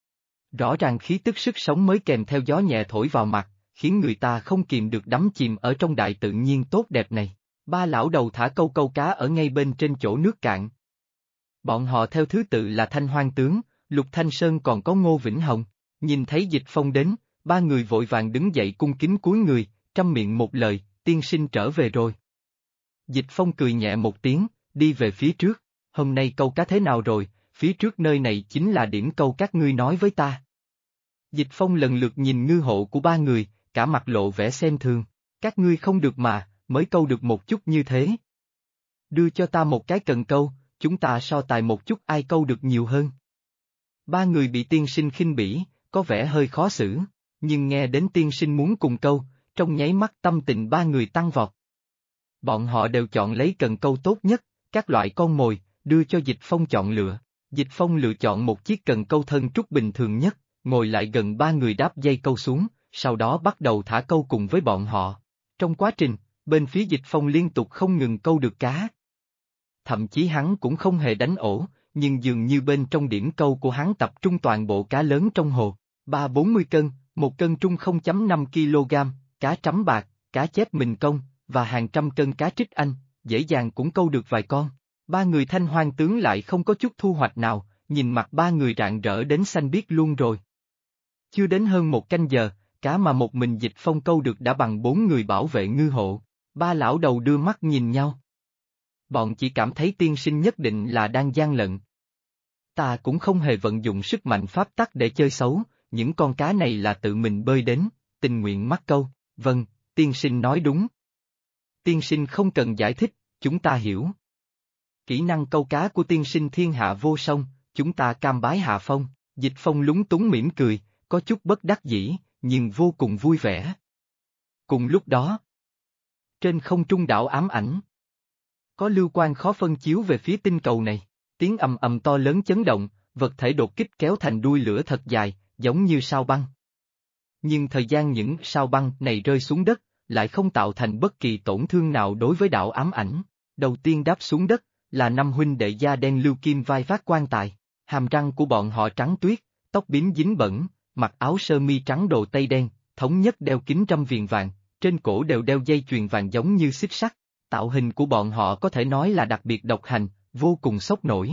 Rõ ràng khí tức sức sống mới kèm theo gió nhẹ thổi vào mặt, khiến người ta không kìm được đắm chìm ở trong đại tự nhiên tốt đẹp này. Ba lão đầu thả câu cá ở ngay bên trên chỗ nước cạn. Bọn họ theo thứ tự là Thanh Hoang Tướng, Lục Thanh Sơn còn có Ngô Vĩnh Hồng. Nhìn thấy Dịch Phong đến, ba người vội vàng đứng dậy cung kính cúi người, trăm miệng một lời, tiên sinh trở về rồi. Dịch Phong cười nhẹ một tiếng, đi về phía trước. Hôm nay câu cá thế nào rồi, phía trước nơi này chính là điểm câu các ngươi nói với ta. Dịch Phong lần lượt nhìn ngư hộ của ba người, cả mặt lộ vẻ xem thường. Các ngươi không được mà, mới câu được một chút như thế. Đưa cho ta một cái cần câu, chúng ta so tài một chút ai câu được nhiều hơn. Ba người bị tiên sinh khinh bỉ, có vẻ hơi khó xử, nhưng nghe đến tiên sinh muốn cùng câu, trong nháy mắt tâm tình ba người tăng vọt. Bọn họ đều chọn lấy cần câu tốt nhất, các loại con mồi, đưa cho Dịch Phong chọn lựa. Dịch Phong lựa chọn một chiếc cần câu thân trúc bình thường nhất, ngồi lại gần ba người đáp dây câu xuống, sau đó bắt đầu thả câu cùng với bọn họ. Trong quá trình, bên phía Dịch Phong liên tục không ngừng câu được cá. Thậm chí hắn cũng không hề đánh ổ, nhưng dường như bên trong điểm câu của hắn tập trung toàn bộ cá lớn trong hồ. 3-40 cân, một cân trung 0,5 kg, cá trắm bạc, cá chép mình công, và hàng trăm cân cá trích anh, dễ dàng cũng câu được vài con. Ba người Thanh Hoang tướng lại không có chút thu hoạch nào, nhìn mặt ba người rạng rỡ đến xanh biếc luôn rồi. Chưa đến hơn một canh giờ, cá mà một mình Dịch Phong câu được đã bằng 4 người bảo vệ ngư hộ. Ba lão đầu đưa mắt nhìn nhau. Bọn chỉ cảm thấy tiên sinh nhất định là đang gian lận. Ta cũng không hề vận dụng sức mạnh pháp tắc để chơi xấu, những con cá này là tự mình bơi đến, tình nguyện mắc câu. Vâng, tiên sinh nói đúng. Tiên sinh không cần giải thích, chúng ta hiểu. Kỹ năng câu cá của tiên sinh thiên hạ vô song, chúng ta cam bái hạ phong. Dịch Phong lúng túng mỉm cười, có chút bất đắc dĩ, nhưng vô cùng vui vẻ. Cùng lúc đó, trên không trung đảo ám ảnh, có lưu quang khó phân chiếu về phía tinh cầu này, tiếng ầm ầm to lớn chấn động, vật thể đột kích kéo thành đuôi lửa thật dài, giống như sao băng. Nhưng thời gian những sao băng này rơi xuống đất, lại không tạo thành bất kỳ tổn thương nào đối với đảo ám ảnh. Đầu tiên đáp xuống đất, là năm huynh đệ da đen lưu kim vai vác quan tài, hàm răng của bọn họ trắng tuyết, tóc bím dính bẩn, mặc áo sơ mi trắng đồ tây đen, thống nhất đeo kính râm viền vàng, trên cổ đều đeo dây chuyền vàng giống như xích sắt. Tạo hình của bọn họ có thể nói là đặc biệt độc hành, vô cùng sốc nổi.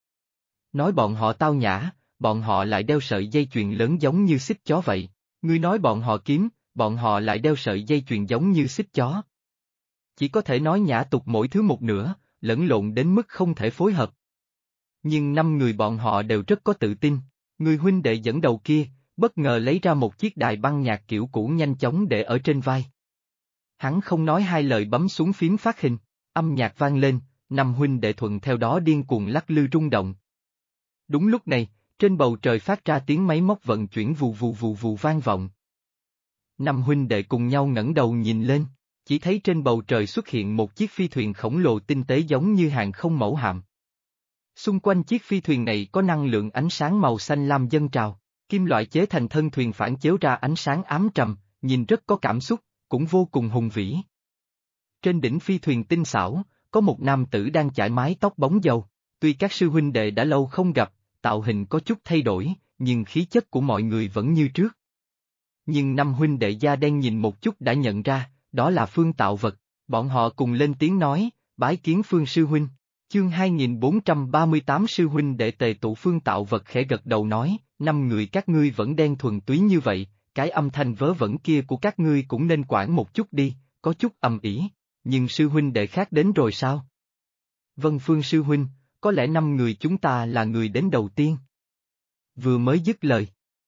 Nói bọn họ tao nhã, bọn họ lại đeo sợi dây chuyền lớn giống như xích chó vậy. Ngươi nói bọn họ kiếm, bọn họ lại đeo sợi dây chuyền giống như xích chó. Chỉ có thể nói nhã tục mỗi thứ một nửa, lẫn lộn đến mức không thể phối hợp. Nhưng năm người bọn họ đều rất có tự tin. Người huynh đệ dẫn đầu kia, bất ngờ lấy ra một chiếc đài băng nhạc kiểu cũ nhanh chóng để ở trên vai. Hắn không nói hai lời bấm xuống phím phát hình, âm nhạc vang lên, năm huynh đệ thuận theo đó điên cuồng lắc lư rung động. Đúng lúc này, trên bầu trời phát ra tiếng máy móc vận chuyển vù vù vù vù vang vọng. Năm huynh đệ cùng nhau ngẩng đầu nhìn lên, chỉ thấy trên bầu trời xuất hiện một chiếc phi thuyền khổng lồ tinh tế giống như hàng không mẫu hạm. Xung quanh chiếc phi thuyền này có năng lượng ánh sáng màu xanh lam dâng trào, kim loại chế thành thân thuyền phản chiếu ra ánh sáng ám trầm, nhìn rất có cảm xúc, cũng vô cùng hùng vĩ. Trên đỉnh phi thuyền tinh xảo, có một nam tử đang chải mái tóc bóng dầu, tuy các sư huynh đệ đã lâu không gặp, tạo hình có chút thay đổi, nhưng khí chất của mọi người vẫn như trước. Nhưng năm huynh đệ da đen nhìn một chút đã nhận ra, đó là Phương Tạo Vật, bọn họ cùng lên tiếng nói, bái kiến Phương sư huynh. Chương 2438 sư huynh đệ tề tụ. Phương Tạo Vật khẽ gật đầu nói, năm người các ngươi vẫn đen thuần túy như vậy, cái âm thanh vớ vẩn kia của các ngươi cũng nên quản một chút đi, có chút ầm ĩ. Nhưng sư huynh đệ khác đến rồi sao? Vâng Phương sư huynh, có lẽ năm người chúng ta là người đến đầu tiên. Vừa mới dứt lời,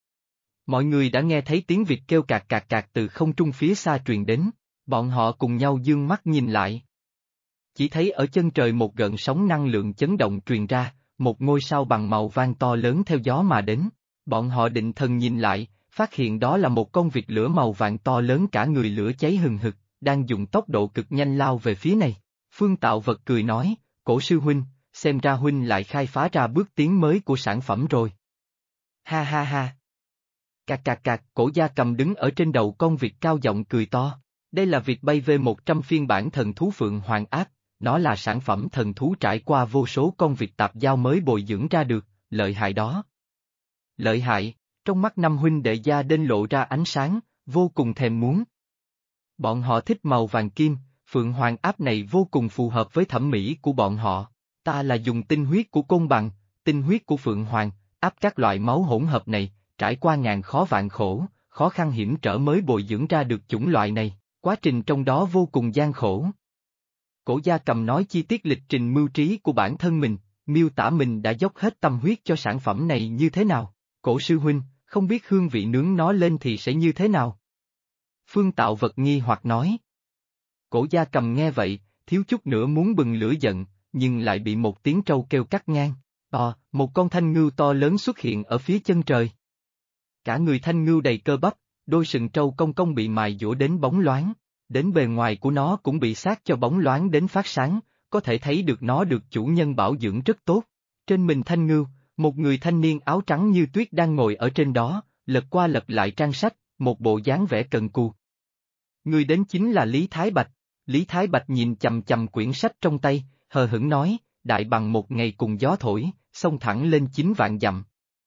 mọi người đã nghe thấy tiếng vịt kêu cạc cạc cạc từ không trung phía xa truyền đến, bọn họ cùng nhau dương mắt nhìn lại. Chỉ thấy ở chân trời một gợn sóng năng lượng chấn động truyền ra, một ngôi sao bằng màu vàng to lớn theo gió mà đến. Bọn họ định thần nhìn lại, phát hiện đó là một con vịt lửa màu vàng to lớn cả người lửa cháy hừng hực, đang dùng tốc độ cực nhanh lao về phía này. Phương Tạo Vật cười nói, Cổ sư huynh, xem ra huynh lại khai phá ra bước tiến mới của sản phẩm rồi. Ha ha ha. Cạc cạc cạc, Cổ Gia Cầm đứng ở trên đầu con vịt cao giọng cười to. Đây là vịt bay V100 phiên bản thần thú Phượng Hoàng Áp, nó là sản phẩm thần thú trải qua vô số con vịt tạp giao mới bồi dưỡng ra được, lợi hại đó. Lợi hại, trong mắt năm huynh đệ da đen lộ ra ánh sáng, vô cùng thèm muốn. Bọn họ thích màu vàng kim, Phượng Hoàng Áp này vô cùng phù hợp với thẩm mỹ của bọn họ. Ta là dùng tinh huyết của côn bằng, tinh huyết của Phượng Hoàng, áp các loại máu hỗn hợp này, trải qua ngàn khó vạn khổ, khó khăn hiểm trở mới bồi dưỡng ra được chủng loại này, quá trình trong đó vô cùng gian khổ. Cổ Gia Cầm nói chi tiết lịch trình mưu trí của bản thân mình, miêu tả mình đã dốc hết tâm huyết cho sản phẩm này như thế nào. Cổ sư huynh, không biết hương vị nướng nó lên thì sẽ như thế nào? Phương Tạo Vật nghi hoặc nói. Cổ Gia Cầm nghe vậy, thiếu chút nữa muốn bừng lửa giận, nhưng lại bị một tiếng trâu kêu cắt ngang. Một con thanh ngưu to lớn xuất hiện ở phía chân trời. Cả người thanh ngưu đầy cơ bắp, đôi sừng trâu cong cong bị mài dũa đến bóng loáng, đến bề ngoài của nó cũng bị sát cho bóng loáng đến phát sáng, có thể thấy được nó được chủ nhân bảo dưỡng rất tốt. Trên mình thanh ngưu, một người thanh niên áo trắng như tuyết đang ngồi ở trên đó, lật qua lật lại trang sách, một bộ dáng vẻ cần cù. Người đến chính là Lý Thái Bạch. Lý Thái Bạch nhìn chằm chằm quyển sách trong tay, hờ hững nói, đại bằng một ngày cùng gió thổi, xông thẳng lên 9 vạn dặm.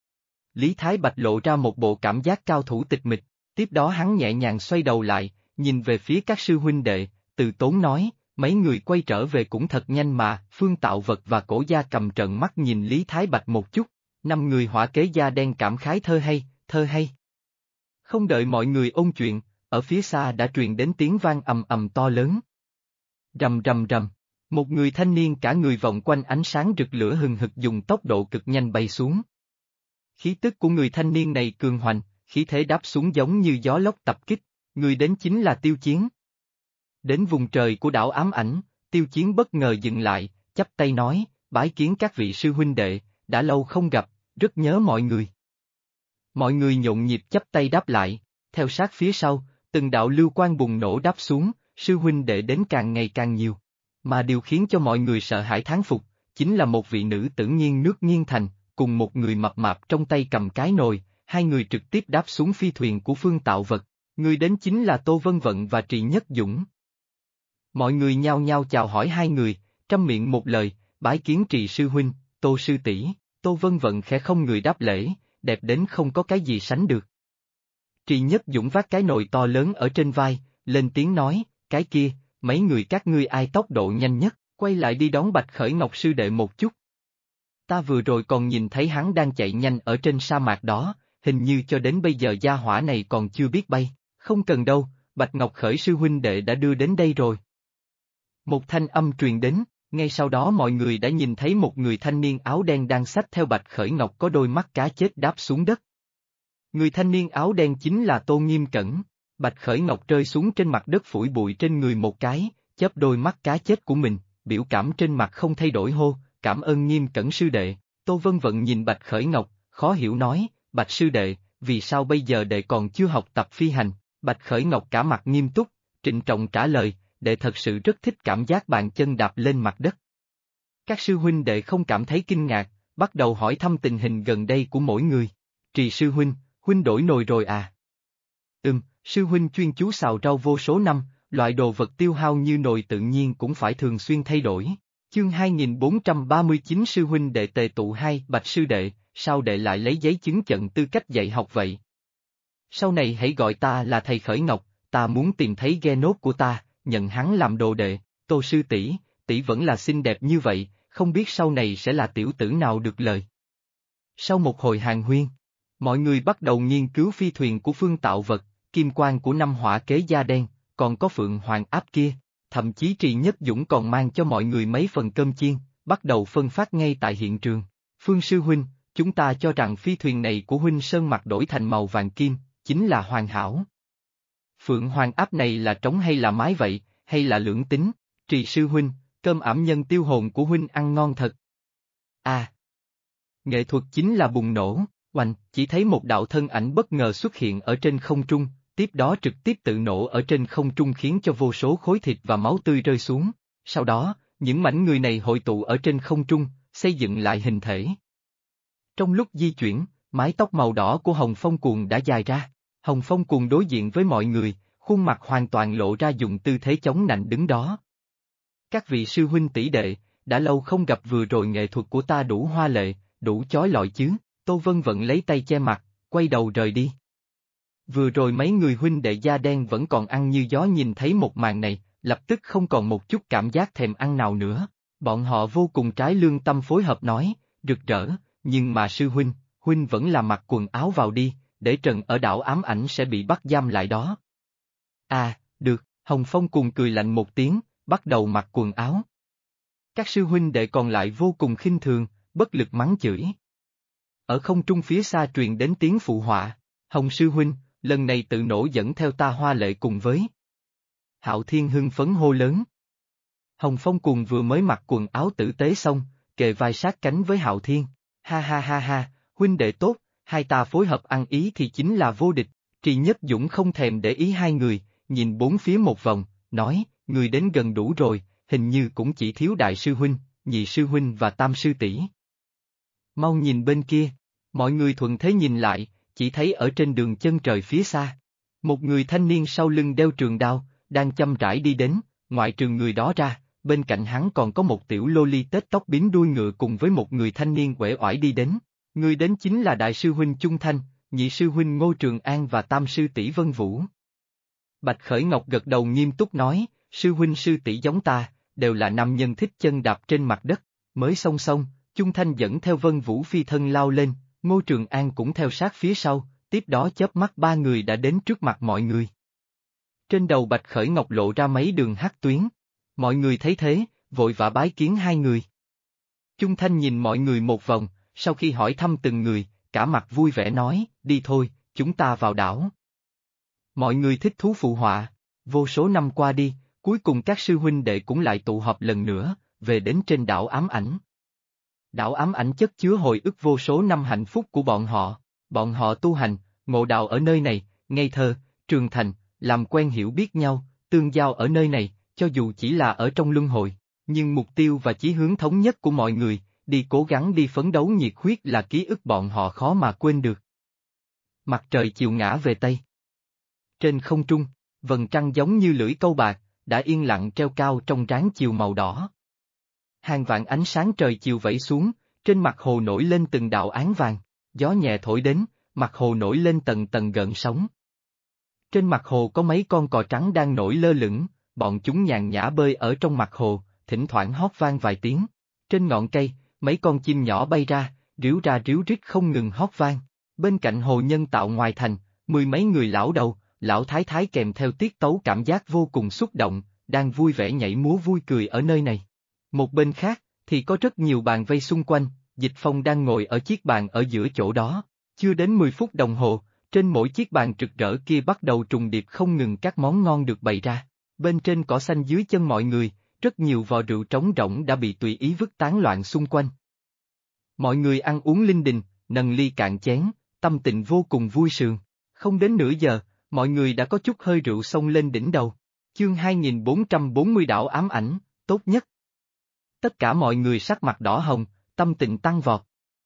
Lý Thái Bạch lộ ra một bộ cảm giác cao thủ tịch mịch, tiếp đó hắn nhẹ nhàng xoay đầu lại, nhìn về phía các sư huynh đệ, từ tốn nói, mấy người quay trở về cũng thật nhanh mà. Phương Tạo Vật và Cổ Gia Cầm trợn mắt nhìn Lý Thái Bạch một chút, 5 người hỏa kế da đen cảm khái thơ hay, thơ hay. Không đợi mọi người ôn chuyện, ở phía xa đã truyền đến tiếng vang ầm ầm to lớn. Rầm rầm rầm, một người thanh niên cả người vòng quanh ánh sáng rực lửa hừng hực dùng tốc độ cực nhanh bay xuống. Khí tức của người thanh niên này cường hoành, khí thế đáp xuống giống như gió lốc tập kích, người đến chính là Tiêu Chiến. Đến vùng trời của đảo ám ảnh, Tiêu Chiến bất ngờ dừng lại, chắp tay nói, bái kiến các vị sư huynh đệ, đã lâu không gặp, rất nhớ mọi người. Mọi người nhộn nhịp chắp tay đáp lại, theo sát phía sau, từng đạo lưu quang bùng nổ đáp xuống, sư huynh đệ đến càng ngày càng nhiều. Mà điều khiến cho mọi người sợ hãi thán phục, chính là một vị nữ tử nghiêng nước nghiêng thành, cùng một người mập mạp trong tay cầm cái nồi, hai người trực tiếp đáp xuống phi thuyền của Phương Tạo Vật, người đến chính là Tô Vân Vận và Trì Nhất Dũng. Mọi người nhao nhao chào hỏi hai người, trăm miệng một lời, bái kiến Trì sư huynh, Tô sư tỷ. Tô Vân Vận khẽ không người đáp lễ, đẹp đến không có cái gì sánh được. Trì Nhất Dũng vác cái nồi to lớn ở trên vai, lên tiếng nói, cái kia, mấy người các ngươi ai tốc độ nhanh nhất, quay lại đi đón Bạch Khởi Ngọc sư đệ một chút. Ta vừa rồi còn nhìn thấy hắn đang chạy nhanh ở trên sa mạc đó, hình như cho đến bây giờ gia hỏa này còn chưa biết bay, không cần đâu, Bạch Ngọc Khởi sư huynh đệ đã đưa đến đây rồi. Một thanh âm truyền đến, ngay sau đó mọi người đã nhìn thấy một người thanh niên áo đen đang xách theo Bạch Khởi Ngọc có đôi mắt cá chết đáp xuống đất. Người thanh niên áo đen chính là Tô Nghiêm Cẩn, Bạch Khởi Ngọc rơi xuống trên mặt đất phủi bụi trên người một cái, chớp đôi mắt cá chết của mình, biểu cảm trên mặt không thay đổi hô, cảm ơn Nghiêm Cẩn sư đệ. Tô Vân Vận nhìn Bạch Khởi Ngọc, khó hiểu nói, Bạch sư đệ, vì sao bây giờ đệ còn chưa học tập phi hành? Bạch Khởi Ngọc cả mặt nghiêm túc, trịnh trọng trả lời, đệ thật sự rất thích cảm giác bàn chân đạp lên mặt đất. Các sư huynh đệ không cảm thấy kinh ngạc, bắt đầu hỏi thăm tình hình gần đây của mỗi người. Trì sư huynh, huynh đổi nồi rồi à? Sư huynh chuyên chú xào rau vô số năm, loại đồ vật tiêu hao như nồi tự nhiên cũng phải thường xuyên thay đổi. Chương 2439 sư huynh đệ tề tụ hai, Bạch sư đệ, sao đệ lại lấy giấy chứng nhận tư cách dạy học vậy? Sau này hãy gọi ta là thầy Khởi Ngọc, ta muốn tìm thấy ghe nốt của ta, nhận hắn làm đồ đệ. Tô sư tỷ, tỷ vẫn là xinh đẹp như vậy, không biết sau này sẽ là tiểu tử nào được lời. Sau một hồi hàn huyên, mọi người bắt đầu nghiên cứu phi thuyền của Phương Tạo Vật, kim quan của năm hỏa kế da đen, còn có Phượng Hoàng áp kia, thậm chí Trì Nhất Dũng còn mang cho mọi người mấy phần cơm chiên, bắt đầu phân phát ngay tại hiện trường. Phương sư huynh, chúng ta cho rằng phi thuyền này của huynh sơn mặt đổi thành màu vàng kim, chính là hoàn hảo. Phượng Hoàng áp này là trống hay là mái vậy, hay là lưỡng tính? Trì sư huynh, cơm ảm nhân tiêu hồn của huynh ăn ngon thật. À! Nghệ thuật chính là bùng nổ, oanh, chỉ thấy một đạo thân ảnh bất ngờ xuất hiện ở trên không trung, tiếp đó trực tiếp tự nổ ở trên không trung khiến cho vô số khối thịt và máu tươi rơi xuống. Sau đó, những mảnh người này hội tụ ở trên không trung, xây dựng lại hình thể. Trong lúc di chuyển, mái tóc màu đỏ của Hồng Phong Cuồng đã dài ra. Hồng Phong Cuồng đối diện với mọi người, khuôn mặt hoàn toàn lộ ra dùng tư thế chống nạnh đứng đó. Các vị sư huynh tỷ đệ, đã lâu không gặp, vừa rồi nghệ thuật của ta đủ hoa lệ, đủ chói lọi chứ? Tô Vân Vận lấy tay che mặt, quay đầu rời đi. Vừa rồi mấy người huynh đệ da đen vẫn còn ăn như gió, nhìn thấy một màn này, lập tức không còn một chút cảm giác thèm ăn nào nữa. Bọn họ vô cùng trái lương tâm phối hợp nói, rực rỡ, nhưng mà sư huynh, huynh vẫn là mặc quần áo vào đi, để Trần ở đảo ám ảnh sẽ bị bắt giam lại đó. À, được, Hồng Phong cùng cười lạnh một tiếng, bắt đầu mặc quần áo. Các sư huynh đệ còn lại vô cùng khinh thường, bất lực mắng chửi. Ở không trung phía xa truyền đến tiếng phụ họa, Hồng sư huynh, lần này tự nổ dẫn theo ta Hoa Lệ cùng với. Hạo Thiên hưng phấn hô lớn. Hồng Phong Cuồng vừa mới mặc quần áo tử tế xong, kề vai sát cánh với Hạo Thiên. Ha ha ha ha, huynh đệ tốt, hai ta phối hợp ăn ý thì chính là vô địch. Trì Nhất Dũng không thèm để ý hai người, nhìn bốn phía một vòng, nói, người đến gần đủ rồi, hình như cũng chỉ thiếu đại sư huynh, nhị sư huynh và tam sư tỷ. Mau nhìn bên kia, mọi người thuận thế nhìn lại, chỉ thấy ở trên đường chân trời phía xa. Một người thanh niên sau lưng đeo trường đao, đang chăm rãi đi đến, ngoại trừ người đó ra, bên cạnh hắn còn có một tiểu loli tết tóc bím đuôi ngựa cùng với một người thanh niên uể oải đi đến. Người đến chính là đại sư huynh Chung Thanh, nhị sư huynh Ngô Trường An và tam sư tỷ Vân Vũ. Bạch Khởi Ngọc gật đầu nghiêm túc nói, sư huynh sư tỷ giống ta, đều là nam nhân thích chân đạp trên mặt đất. Mới song song, Chung Thanh dẫn theo Vân Vũ phi thân lao lên, Ngô Trường An cũng theo sát phía sau, tiếp đó chớp mắt ba người đã đến trước mặt mọi người. Trên đầu Bạch Khởi Ngọc lộ ra mấy đường hắc tuyến. Mọi người thấy thế, vội vã bái kiến hai người. Chung Thanh nhìn mọi người một vòng, sau khi hỏi thăm từng người, cả mặt vui vẻ nói, đi thôi, chúng ta vào đảo. Mọi người thích thú phụ họa, vô số năm qua đi, cuối cùng các sư huynh đệ cũng lại tụ họp lần nữa, về đến trên đảo Ám Ảnh. Đảo Ám Ảnh chất chứa hồi ức vô số năm hạnh phúc của bọn họ tu hành, ngộ đạo ở nơi này, ngây thơ, trưởng thành, làm quen hiểu biết nhau, tương giao ở nơi này, cho dù chỉ là ở trong luân hồi, nhưng mục tiêu và chí hướng thống nhất của mọi người, đi cố gắng đi phấn đấu nhiệt huyết là ký ức bọn họ khó mà quên được. Mặt trời chiều ngã về Tây. Trên không trung, vầng trăng giống như lưỡi câu bạc, đã yên lặng treo cao trong ráng chiều màu đỏ. Hàng vạn ánh sáng trời chiều vẫy xuống, trên mặt hồ nổi lên từng đạo áng vàng, gió nhẹ thổi đến, mặt hồ nổi lên tầng tầng gợn sóng. Trên mặt hồ có mấy con cò trắng đang nổi lơ lửng, bọn chúng nhàn nhã bơi ở trong mặt hồ, thỉnh thoảng hót vang vài tiếng. Trên ngọn cây, mấy con chim nhỏ bay ra ríu rít không ngừng hót vang. Bên cạnh hồ nhân tạo ngoài thành, mười mấy người lão đầu, lão thái thái kèm theo tiết tấu cảm giác vô cùng xúc động, đang vui vẻ nhảy múa vui cười ở nơi này. Một bên khác, thì có rất nhiều bàn vây xung quanh, Dịch Phong đang ngồi ở chiếc bàn ở giữa chỗ đó. Chưa đến 10 phút đồng hồ, trên mỗi chiếc bàn rực rỡ kia bắt đầu trùng điệp không ngừng các món ngon được bày ra. Bên trên cỏ xanh dưới chân mọi người, rất nhiều vò rượu trống rỗng đã bị tùy ý vứt tán loạn xung quanh. Mọi người ăn uống linh đình, nâng ly cạn chén, tâm tình vô cùng vui sướng. Không đến nửa giờ, mọi người đã có chút hơi rượu xông lên đỉnh đầu. Chương 2440 đảo ám ảnh, tốt nhất. Tất cả mọi người sắc mặt đỏ hồng, tâm tình tăng vọt.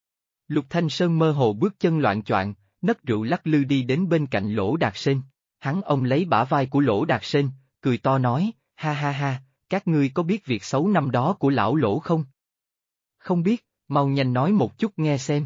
Lục Thanh Sơn mơ hồ bước chân loạng choạng, nấc rượu lắc lư đi đến bên cạnh Lỗ Đạt Sên. Hắn ôm lấy bả vai của Lỗ Đạt Sên, cười to nói, ha ha ha, các ngươi có biết việc xấu năm đó của lão Lỗ không? Không biết, mau nhanh nói một chút nghe xem.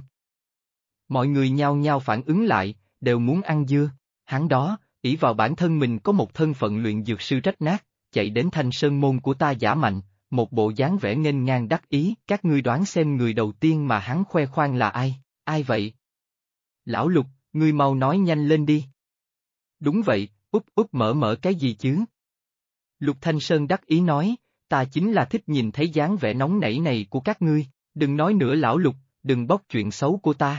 Mọi người nhao nhao phản ứng lại, đều muốn ăn dưa. Hắn đó, ỷ vào bản thân mình có một thân phận luyện dược sư rách nát, chạy đến Thanh Sơn môn của ta giả mạnh, một bộ dáng vẻ nghênh ngang đắc ý. Các ngươi đoán xem người đầu tiên mà hắn khoe khoang là ai? Ai vậy? Lão Lục, ngươi mau nói nhanh lên đi. Đúng vậy, úp mở cái gì chứ? Lục Thanh Sơn đắc ý nói, ta chính là thích nhìn thấy dáng vẻ nóng nảy này của các ngươi, đừng nói nữa lão Lục, đừng bóc chuyện xấu của ta.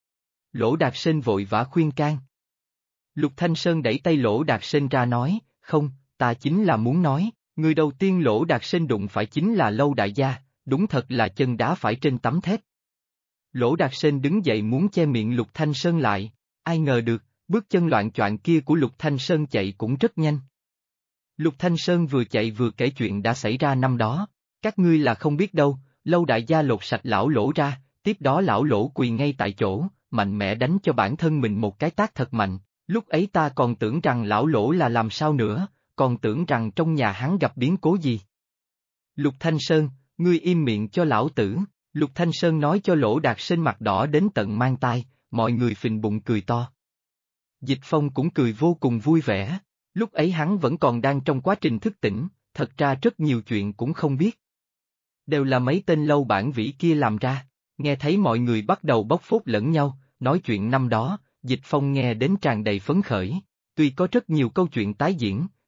Lỗ Đạt Sên vội vã khuyên can. Lục Thanh Sơn đẩy tay Lỗ Đạt Sên ra nói, không, ta chính là muốn nói, người đầu tiên Lỗ Đạt Sên đụng phải chính là Lâu đại gia, đúng thật là chân đá phải trên tấm thép. Lỗ Đạt Sên đứng dậy muốn che miệng Lục Thanh Sơn lại, ai ngờ được, bước chân loạng choạng kia của Lục Thanh Sơn chạy cũng rất nhanh. Lục Thanh Sơn vừa chạy vừa kể chuyện đã xảy ra năm đó, các ngươi là không biết đâu, Lâu đại gia lột sạch lão Lỗ ra, tiếp đó lão Lỗ quỳ ngay tại chỗ, mạnh mẽ đánh cho bản thân mình một cái tát thật mạnh, lúc ấy ta còn tưởng rằng lão Lỗ là làm sao nữa, còn tưởng rằng trong nhà hắn gặp biến cố gì. Lục Thanh Sơn, ngươi im miệng cho lão tử, Lục Thanh Sơn nói cho Lỗ Đạt Sên mặt đỏ đến tận mang tai, mọi người phình bụng cười to. Dịch Phong cũng cười vô cùng vui vẻ, lúc ấy hắn vẫn còn đang trong quá trình thức tỉnh, thật ra rất nhiều chuyện cũng không biết. Đều là mấy tên lâu bản vĩ kia làm ra, nghe thấy mọi người bắt đầu bóc phốt lẫn nhau, nói chuyện năm đó, Dịch Phong nghe đến tràn đầy phấn khởi, tuy có rất nhiều câu chuyện tái diễn,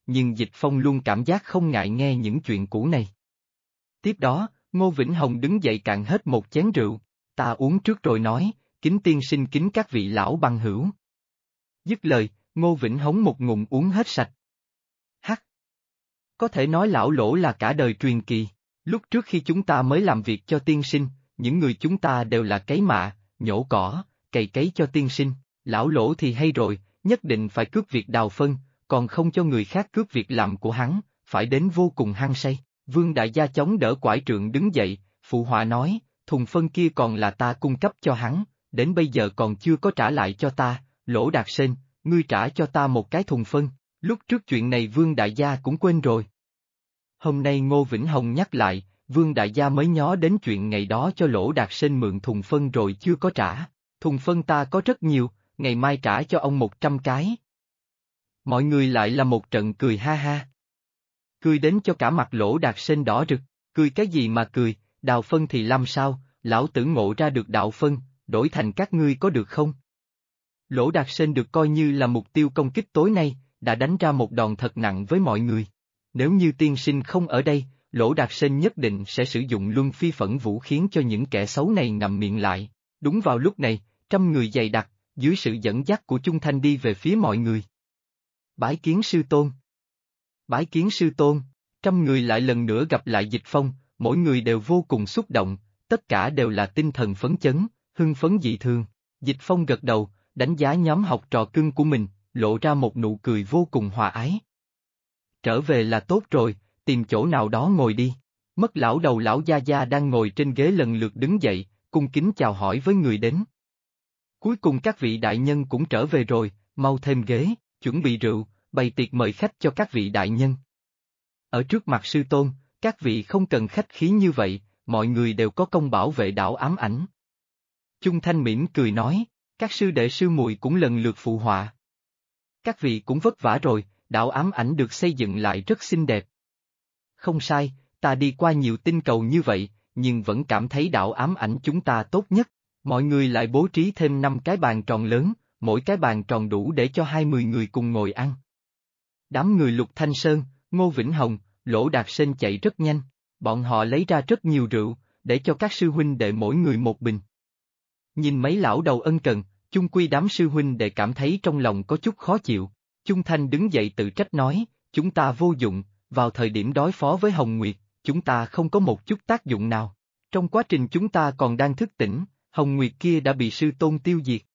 nhưng Dịch Phong luôn cảm giác không ngại nghe những chuyện cũ này. Tiếp đó, Ngô Vĩnh Hồng đứng dậy cạn hết một chén rượu, ta uống trước rồi nói, kính tiên sinh kính các vị lão bằng hữu. Dứt lời, Ngô Vĩnh hống một ngụm uống hết sạch. Hắc! Có thể nói lão Lỗ là cả đời truyền kỳ, lúc trước khi chúng ta mới làm việc cho tiên sinh, những người chúng ta đều là cấy mạ, nhổ cỏ, cày cấy cho tiên sinh, lão Lỗ thì hay rồi, nhất định phải cướp việc đào phân, còn không cho người khác cướp việc làm của hắn, phải đến vô cùng hăng say. Vương đại gia chống đỡ quải trượng đứng dậy, phụ họa nói, thùng phân kia còn là ta cung cấp cho hắn, đến bây giờ còn chưa có trả lại cho ta, Lỗ Đạt Sên, ngươi trả cho ta một cái thùng phân, lúc trước chuyện này Vương đại gia cũng quên rồi. Hôm nay Ngô Vĩnh Hồng nhắc lại, Vương đại gia mới nhớ đến chuyện ngày đó cho Lỗ Đạt Sên mượn thùng phân rồi chưa có trả, thùng phân ta có rất nhiều, ngày mai trả cho ông 100 cái. Mọi người lại là một trận cười ha ha. Cười đến cho cả mặt Lỗ Đạt Sên đỏ rực, cười cái gì mà cười, đào phân thì làm sao, lão tử ngộ ra được đạo phân, đổi thành các ngươi có được không? Lỗ Đạt Sên được coi như là mục tiêu công kích tối nay, đã đánh ra một đòn thật nặng với mọi người. Nếu như tiên sinh không ở đây, Lỗ Đạt Sên nhất định sẽ sử dụng luân phi phẫn vũ khiến cho những kẻ xấu này ngậm miệng lại. Đúng vào lúc này, 100 người dày đặc, dưới sự dẫn dắt của Chung Thanh đi về phía mọi người. Bái kiến sư tôn. Bái kiến sư tôn, 100 người lại lần nữa gặp lại Dịch Phong, mỗi người đều vô cùng xúc động, tất cả đều là tinh thần phấn chấn, hưng phấn dị thường. Dịch Phong gật đầu, đánh giá nhóm học trò cưng của mình, lộ ra một nụ cười vô cùng hòa ái. Trở về là tốt rồi, tìm chỗ nào đó ngồi đi. Mất lão đầu lão gia gia đang ngồi trên ghế lần lượt đứng dậy, cung kính chào hỏi với người đến. Cuối cùng các vị đại nhân cũng trở về rồi, mau thêm ghế, chuẩn bị rượu, bày tiệc mời khách cho các vị đại nhân. Ở trước mặt sư tôn, các vị không cần khách khí như vậy, mọi người đều có công bảo vệ đảo ám ảnh. Chung Thanh mỉm cười nói, các sư đệ sư muội cũng lần lượt phụ họa. Các vị cũng vất vả rồi, đảo ám ảnh được xây dựng lại rất xinh đẹp. Không sai, ta đi qua nhiều tinh cầu như vậy, nhưng vẫn cảm thấy đảo ám ảnh chúng ta tốt nhất. Mọi người lại bố trí thêm 5 cái bàn tròn lớn, mỗi cái bàn tròn đủ để cho 20 người cùng ngồi ăn. Đám người Lục Thanh Sơn, Ngô Vĩnh Hồng, Lỗ Đạt Sên chạy rất nhanh, bọn họ lấy ra rất nhiều rượu, để cho các sư huynh đệ mỗi người một bình. Nhìn mấy lão đầu ân cần, chung quy đám sư huynh đệ cảm thấy trong lòng có chút khó chịu. Chung Thanh đứng dậy tự trách nói, chúng ta vô dụng, vào thời điểm đối phó với Hồng Nguyệt, chúng ta không có một chút tác dụng nào. Trong quá trình chúng ta còn đang thức tỉnh, Hồng Nguyệt kia đã bị sư tôn tiêu diệt.